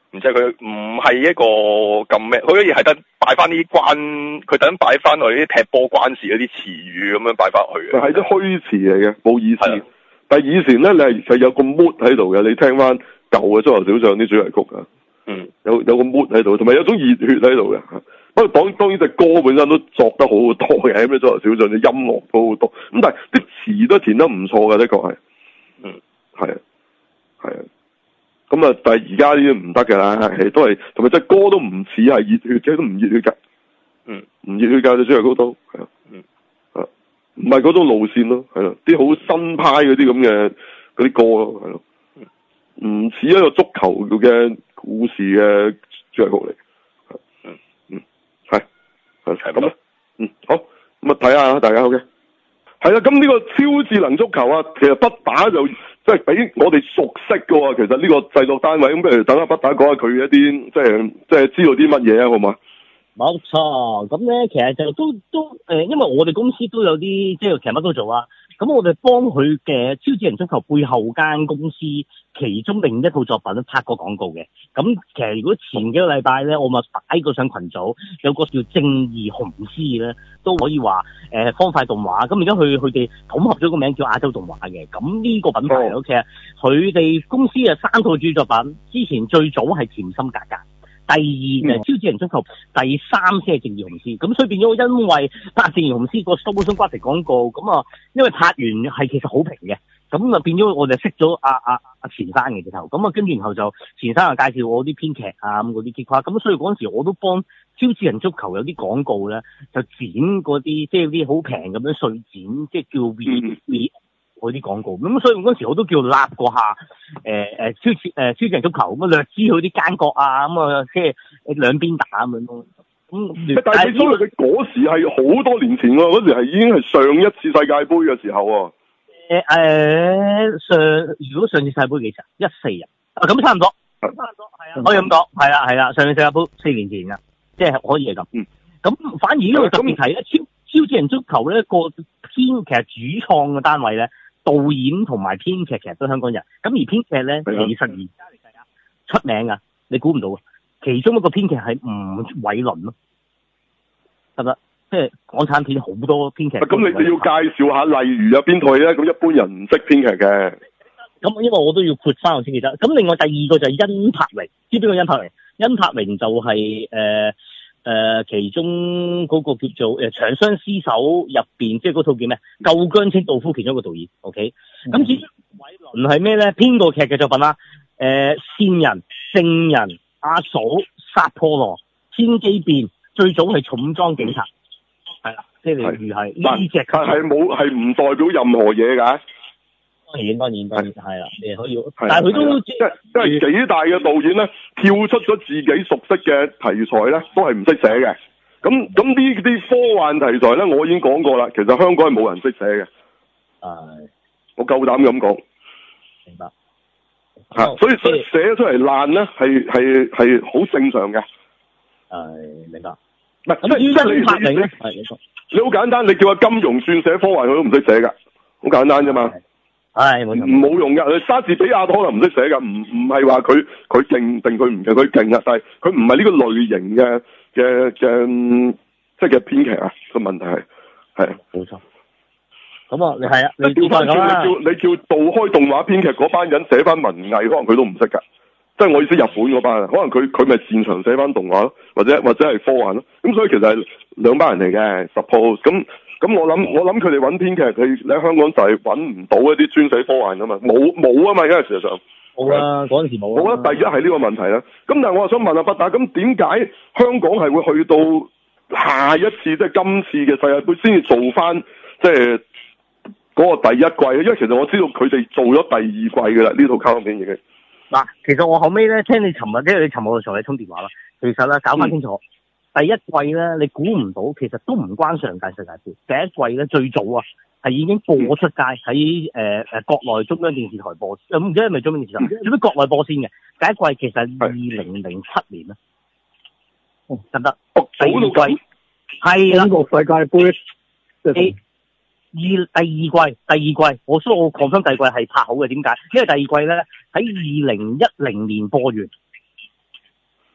唔知佢唔係一個咁咩，佢好似係得擺翻啲關，佢等擺翻我哋啲踢波關事嗰啲詞語咁樣擺翻去嘅。 係啲虛詞嚟嘅，冇意思。但係以前咧，你係係有個 mood 喺度嘅，你聽翻舊嘅《足球小將》啲主題曲啊， 嗯， 有有個 mood 喺度，同埋有種熱血喺度嘅。不過當當然隻歌本身都作得好好多嘅，咩《足球小將》啲音樂都好多，咁但係啲詞都填得唔錯嘅，的確係。 嗯， 係啊，係啊。咁啊，但係而家呢啲唔得㗎啦，係都係，同埋隻歌都唔似係熱血嘅，都唔熱血㗎。 嗯，唔熱血㗎，隻主題曲都係啊。 嗯。 啊，唔係嗰種路線咯，係咯，啲好新派嗰啲咁嘅嗰啲歌咯，係咯。唔似一個足球嘅故事嘅主題曲嚟。嗯嗯，係係係咁啊。嗯，好，咁啊睇下大家好嘅。係啦，咁呢個超智能足球啊，其實不打就即係比我哋熟悉嘅喎。其實呢個製作單位，咁不如等下不打講下佢一啲即係即係知道啲乜嘢啊，好嘛？ 冇錯，咁咧其實就都都誒、呃，因為我哋公司都有啲即係其實乜都做啊。咁我哋幫佢嘅超智能足球背後間公司其中另一套作品拍過廣告嘅。咁其實如果前幾個禮拜咧，我咪擺過上群組，有個叫正義雄獅咧，都可以話誒、呃、方塊動畫。咁而家佢佢哋統合咗個名叫亞洲動畫嘅。咁呢個品牌咧，其實佢哋公司嘅三套主要作品，之前最早係甜心格格。第二就超智能足球，第三先係正義雄獅，咁所以變咗因為拍正義雄獅個 motion graphic 廣告，咁啊因為拍完係其實好評嘅，咁啊變咗我哋識咗阿阿阿錢生嘅直頭，咁啊跟住然後就錢生啊介紹我啲編劇啊咁嗰啲結果，咁所以嗰陣時我都幫超智能足球有啲廣告咧，就剪嗰啲即係啲好平咁樣碎剪，即係叫 V V。嗰啲廣告，咁所以嗰陣時我都叫立過下，誒、呃、誒超智誒超智能足球咁啊，略知佢啲間角啊，咁啊即係兩邊打咁樣咯。咁但係你所謂佢嗰時係好多年前喎，嗰時係已經係上一次世界盃嘅時候喎。 誒誒上如果上次世界盃幾時啊？一四日啊，咁差唔多，差唔多係啊，可以咁講，係啦係啦，上次世界盃四年前啊，即係可以係咁。嗯。咁反而呢個特別提咧，超超智能足球咧個編其實主創嘅單位咧。導演同埋編劇其實都係香港人，咁而編劇咧其實而家嚟計啊出名啊，你估唔到啊！其中一個編劇係吳偉倫咯，得唔得？即係港產片好多編劇。咁你你要介紹下，例如有邊套咧？咁一般人唔識編劇嘅。 咁因為我都要闊翻我先記得。咁另外第二個就係殷柏榮，知邊個殷柏榮？殷柏榮就係、是、誒。呃誒、呃，其中嗰個叫做誒《長相廝守》入邊，即係嗰套叫咩？救姜清道夫其中一個導演。OK，咁至於韋倫係咩咧？編過劇嘅作品啦，誒、呃，線人、證人、阿嫂、殺破羅、千機變，最早係重裝警察，係啦，即係例如係呢隻。 但係冇係唔代表任何嘢㗎。 當然當然當然係啦，你可以，但係佢都即係即係幾大嘅導演咧，跳出咗自己熟悉嘅題材咧，都係唔識寫嘅。咁咁呢啲科幻題材咧，我已經講過啦。其實香港係冇人識寫嘅。係，我夠膽咁講。 明白。 嚇、啊，所以所以寫出嚟爛咧，係係係好正常嘅。 係，明白。 唔係，即係你拍你咧，你好簡單，你叫阿金庸算寫科幻，佢都唔識寫㗎，好簡單啫嘛。 係冇冇用噶，莎士比亞都可能唔識寫噶，唔唔係話佢佢勁定佢唔勁，佢勁啊，但係佢唔係呢個類型嘅嘅嘅即係嘅編劇啊，個問題係係冇錯。咁啊，你係啊，你調翻轉，你叫你叫導開動畫編劇嗰班人寫翻文藝，可能佢都唔識噶。即係我意思，日本嗰班啊，可能佢佢咪擅長寫翻動畫咯，或者或者係科幻咯。咁所以其實係兩班人嚟嘅 suppose 咁。咁我諗，我諗佢哋揾編劇，佢喺香港就係揾唔到一啲專寫科幻噶嘛，冇冇啊嘛，因為事實上冇啊，嗰陣時冇。我覺得第一係呢個問題啦。咁但係我又想問下不打，咁點解香港係會去到下一次即係今次嘅世界盃先至做翻即係嗰個第一季？因為其實我知道佢哋做咗第二季噶啦，呢套卡通片已經。 嗱，其實我後尾咧聽你尋日，即係你尋日嘅時候你充電話啦，其實咧搞翻清楚。嗯第一季咧，你估唔到，其實都唔關上屆世界盃。第一季咧最早啊，係已經播出街喺誒誒國內中央電視台播，唔、呃、知係咪中央電視台？做咩國內播先嘅？第一季其實係二零零七年啦，得唔得？第二季係啦，個世界盃。第二第二季，第二季，我所以我 confirm 第二季係拍好嘅。點解？因為第二季咧喺二零一零年播完。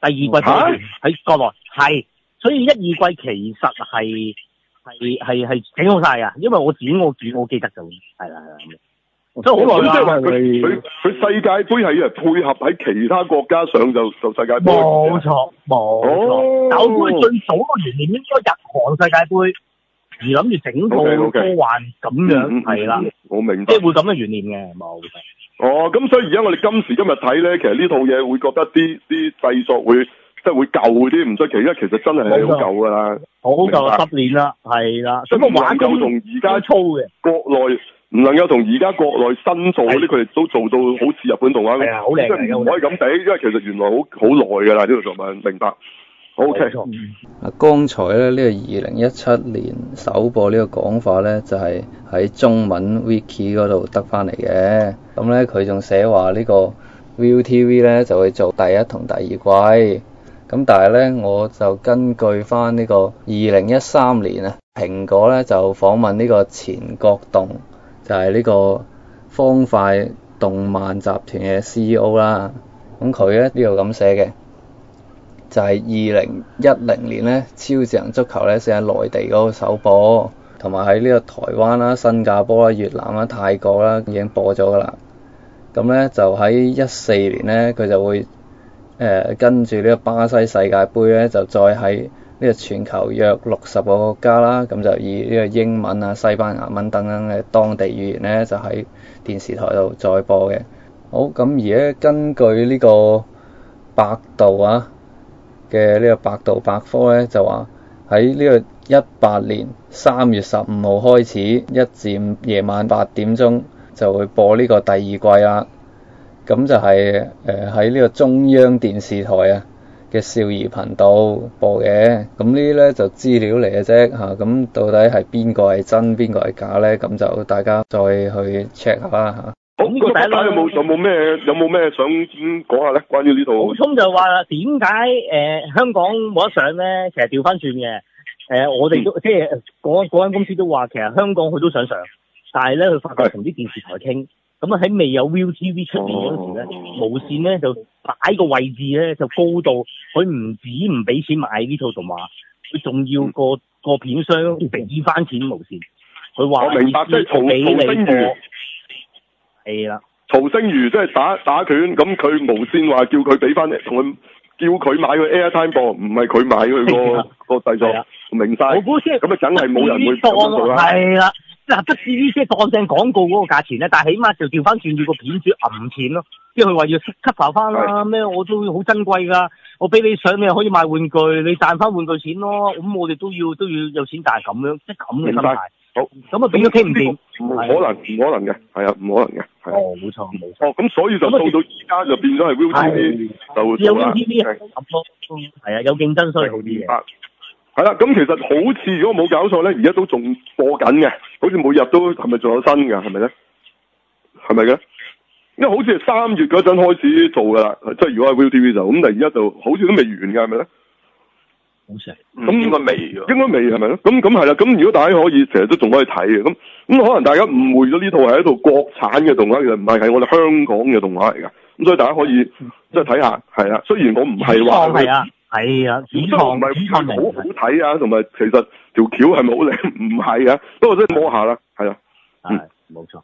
第二季播完喺國內係，所以一二季其實係係係係整好晒㗎，因為我自己我記我記得就係啦係啦。所以好耐啦。 即係話佢佢佢世界盃係配合喺其他國家上就就世界盃。 冇錯冇錯。但我估最早個元年應該日韓世界盃，而諗住整套科幻咁樣係啦。 我明白。 即係會咁嘅元年嘅冇。 哦，咁所以而家我哋今時今日睇咧，其實呢套嘢會覺得啲啲製作會即係會舊啲，唔出奇，因為其實真係係好舊㗎啦。好舊啦，十年啦，係啦。 所以個畫工同而家粗嘅國內。唔能夠同而家國內新做嗰啲，佢哋都做到好似日本動畫咁， 係啊，好靚嘅， 唔可以咁比，因為其實原來好好耐㗎啦呢套作品，明白 ？O K。 啊，剛才咧呢個二零一七年首播呢個講法咧，就係喺中文 Wiki 嗰度得翻嚟嘅。咁咧佢仲寫話呢個 ViuTV 咧就會做第一同第二季。咁但係咧我就根據翻呢個二零一三年啊，蘋果咧就訪問呢個前國動。就係呢個方塊動漫集團嘅 C E O 啦，咁佢咧呢度咁寫嘅，就係二零一零年咧超智能足球咧先喺內地嗰個首播，同埋喺呢個台灣啦、新加坡啦、越南啦、泰國啦已經播咗噶啦。咁咧就喺一四年咧佢就會誒、呃、跟住呢個巴西世界盃咧就再喺呢個全球約六十個國家啦，咁就以呢個英文啊、西班牙文等等嘅當地語言咧，就喺電視台度再播嘅。好，咁而家根據呢個百度啊嘅呢個百度百科咧，就話喺呢個一八年三月十五號開始，一至五夜晚八點鐘就會播呢個第二季啦。咁就係誒喺呢個中央電視台啊嘅少兒頻道播嘅，咁呢啲咧就資料嚟嘅啫嚇，咁到底係邊個係真，邊個係假咧？咁就大家再去 check 下啦嚇。 好，咁大家有冇有冇咩有冇咩想講下咧？關於呢套補充就話啦，點解誒香港冇得上咧？其實調翻轉嘅，誒、呃、我哋都、嗯、即係嗰嗰間公司都話，其實香港佢都想上，但係咧佢發覺同啲電視台傾。咁啊喺未有 ViuTV 出現嗰時咧，無線咧就擺個位置咧就高到佢唔止唔俾錢買呢套動畫，佢仲要個個片商俾翻錢無線。佢話我明白，即係曹曹星如係啦， 曹星如即係打打拳，咁佢無線話叫佢俾翻同佢叫佢買個 Airtime 播，唔係佢買佢個個製作，明晒。 我估先咁啊，梗係冇人會咁樣做啦。 係啦。嗱，不至於即係當正廣告嗰個價錢咧，但係起碼就調翻轉要個片主揞錢咯，即係佢話要 cover 翻啦，咩我都好珍貴㗎，我俾你上你可以賣玩具，你賺翻玩具錢咯，咁我哋都要都要有錢賺咁樣，即係咁嘅心態。好，咁啊變咗傾唔掂， 唔可能，唔可能嘅，係啊，唔可能嘅，係。 哦，冇錯冇錯。 哦，咁所以就到到而家就變咗係 ViuTV 就只有 ViuTV 係咁咯，係啊，有競爭所以好啲嘅。 係啦，咁其實好似如果冇搞錯咧，而家都仲播緊嘅，好似每日都係咪仲有新㗎？係咪咧？係咪嘅？因為好似係三月嗰陣開始做㗎啦，即係如果係 ViuTV 就咁，但而家就好似都未完㗎，係咪咧？ 好似係， 咁、嗯、應該未㗎，應該未係咪咧？咁咁係啦，咁如果大家可以成日都仲可以睇嘅，咁咁可能大家誤會咗呢套係一套國產嘅動畫，其實唔係，係我哋香港嘅動畫嚟㗎。咁所以大家可以即係睇下，係啦。雖然我唔係話係啊。係啊，主創唔係好好睇啊，同埋其實條橋係咪好靚？唔係啊，不過真係摸下啦，係啊， 係冇錯。